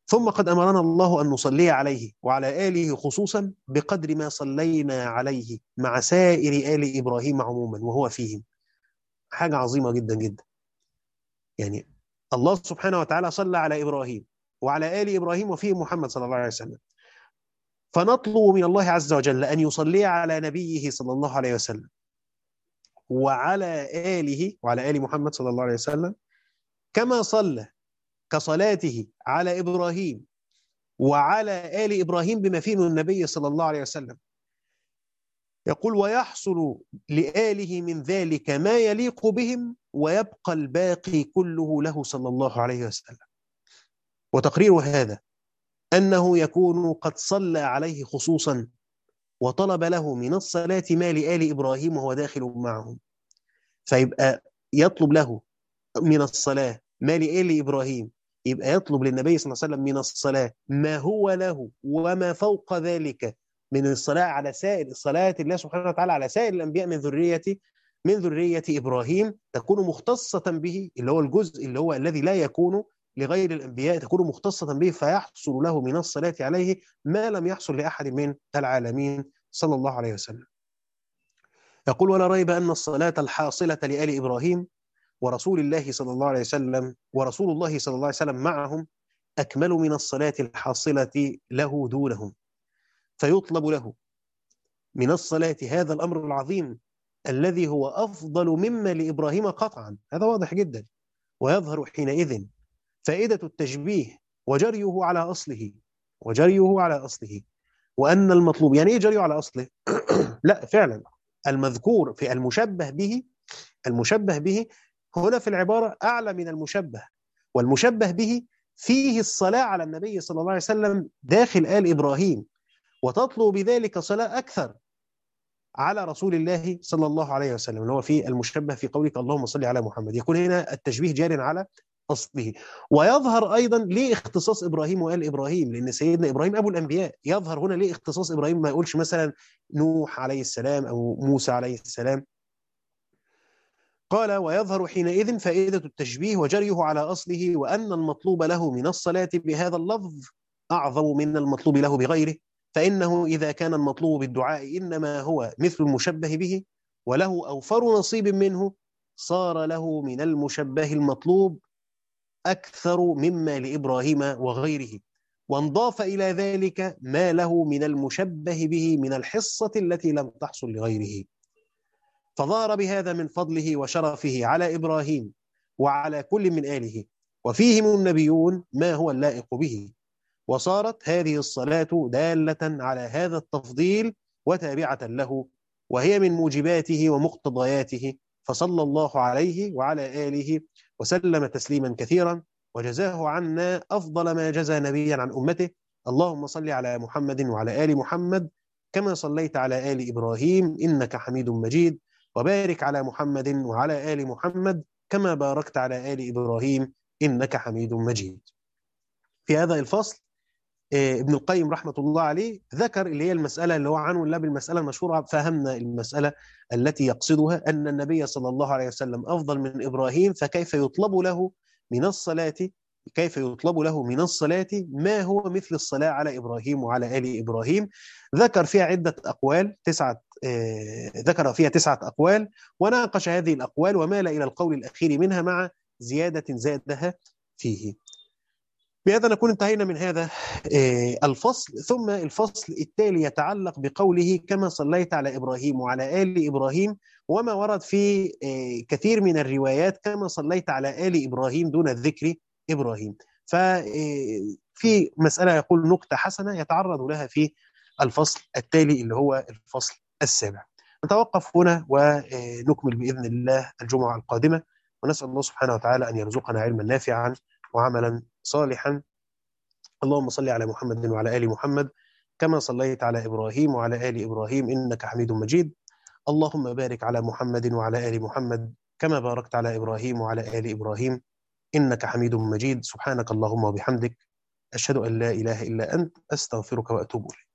ثم قد أمرنا الله أن نصلي عليه وعلى آله خصوصا بقدر ما صلينا عليه مع سائر آل إبراهيم عموما وهو فيهم. حاجة عظيمة جدا جدا. يعني الله سبحانه وتعالى صلى على إبراهيم وعلى آل إبراهيم وفيهم محمد صلى الله عليه وسلم، فنطلب من الله عز وجل أن يصلي على نبيه صلى الله عليه وسلم وعلى آله وعلى آل محمد صلى الله عليه وسلم كما صلى كصلاته على إبراهيم وعلى آل إبراهيم بما فيه من النبي صلى الله عليه وسلم. يقول ويحصل لآله من ذلك ما يليق بهم ويبقى الباقي كله له صلى الله عليه وسلم. وتقرير هذا أنه يكون قد صلى عليه خصوصا وطلب له من الصلاة ما لآل إبراهيم وهو داخل معهم، فيبقى يطلب له من الصلاة ما لآل إبراهيم، يبقى يطلب للنبي صلى الله عليه وسلم من الصلاة ما هو له وما فوق ذلك من الصلاة على سائر صلاة الله سبحانه وتعالى على سائر الأنبياء من ذرية إبراهيم، تكون مختصة به، اللي هو الجزء اللي هو الذي لا يكون لغير الأنبياء، تكون مختصة به فيحصل له من الصلاة عليه ما لم يحصل لأحد من العالمين صلى الله عليه وسلم. يقول ولا ريب أن الصلاة الحاصلة لآل إبراهيم ورسول الله صلى الله عليه وسلم ورسول الله صلى الله عليه وسلم معهم أكمل من الصلاة الحاصلة له دونهم، فيطلب له من الصلاة هذا الأمر العظيم الذي هو أفضل مما لإبراهيم قطعا. هذا واضح جدا. ويظهر حينئذ فائدة التشبيه وجريه على أصله وأن المطلوب يعني إيه جريه على أصله؟ لا فعلا المذكور في المشبه به هنا في العبارة أعلى من المشبه، والمشبه به فيه الصلاة على النبي صلى الله عليه وسلم داخل آل إبراهيم، وتطلب بذلك صلاة أكثر على رسول الله صلى الله عليه وسلم اللي هو في المشبه في قولك اللهم صل على محمد. يكون هنا التشبيه جار على أصله. ويظهر أيضا ليه اختصاص إبراهيم وآل إبراهيم، لأن سيدنا إبراهيم أبو الأنبياء. يظهر هنا ليه اختصاص إبراهيم، ما يقولش مثلا نوح عليه السلام أو موسى عليه السلام. قال ويظهر حينئذ فائدة التشبيه وجريه على أصله، وأن المطلوب له من الصلاة بهذا اللفظ أعظم من المطلوب له بغيره، فإنه إذا كان المطلوب بالدعاء إنما هو مثل المشبه به وله أوفر نصيب منه، صار له من المشبه المطلوب أكثر مما لإبراهيم وغيره، وانضاف إلى ذلك ما له من المشبه به من الحصة التي لم تحصل لغيره، فظهر بهذا من فضله وشرفه على إبراهيم وعلى كل من آله وفيهم النبيون ما هو اللائق به، وصارت هذه الصلاة دالة على هذا التفضيل وتابعة له، وهي من موجباته ومقتضياته، فصلى الله عليه وعلى آله وسلم تسليما كثيرا، وجزاه عنا أفضل ما جزى نبيا عن أمته. اللهم صل على محمد وعلى آل محمد كما صليت على آل إبراهيم إنك حميد مجيد، وبارك على محمد وعلى آل محمد كما باركت على آل إبراهيم إنك حميد مجيد. في هذا الفصل ابن القيم رحمة الله عليه ذكر اللي هي المسألة اللي هو عنه لا بالمسألة المشهورة، فهمنا المسألة التي يقصدها أن النبي صلى الله عليه وسلم أفضل من إبراهيم، فكيف يطلب له من الصلاة ما هو مثل الصلاة على إبراهيم وعلى آل إبراهيم. ذكر فيها عدة أقوال، ذكر فيها 9 أقوال، وناقش هذه الأقوال ومال إلى القول الأخير منها مع زيادة زادها فيه. بهذا نكون انتهينا من هذا الفصل. ثم الفصل التالي يتعلق بقوله كما صليت على إبراهيم وعلى آل إبراهيم، وما ورد في كثير من الروايات كما صليت على آل إبراهيم دون ذكر إبراهيم. ففي مسألة يقول نكتة حسنة يتعرض لها في الفصل التالي اللي هو الفصل السابع. نتوقف هنا ونكمل بإذن الله الجمعة القادمة، ونسأل الله سبحانه وتعالى أن يرزقنا علما نافعا وعملا صالحا. اللهم صل على محمد وعلى آل محمد كما صليت على إبراهيم وعلى آل إبراهيم إنك حميد مجيد. اللهم بارك على محمد وعلى آل محمد كما باركت على إبراهيم وعلى آل إبراهيم إنك حميد مجيد. سبحانك اللهم وبحمدك أشهد أن لا إله إلا أنت أستغفرك وأتوب إليك.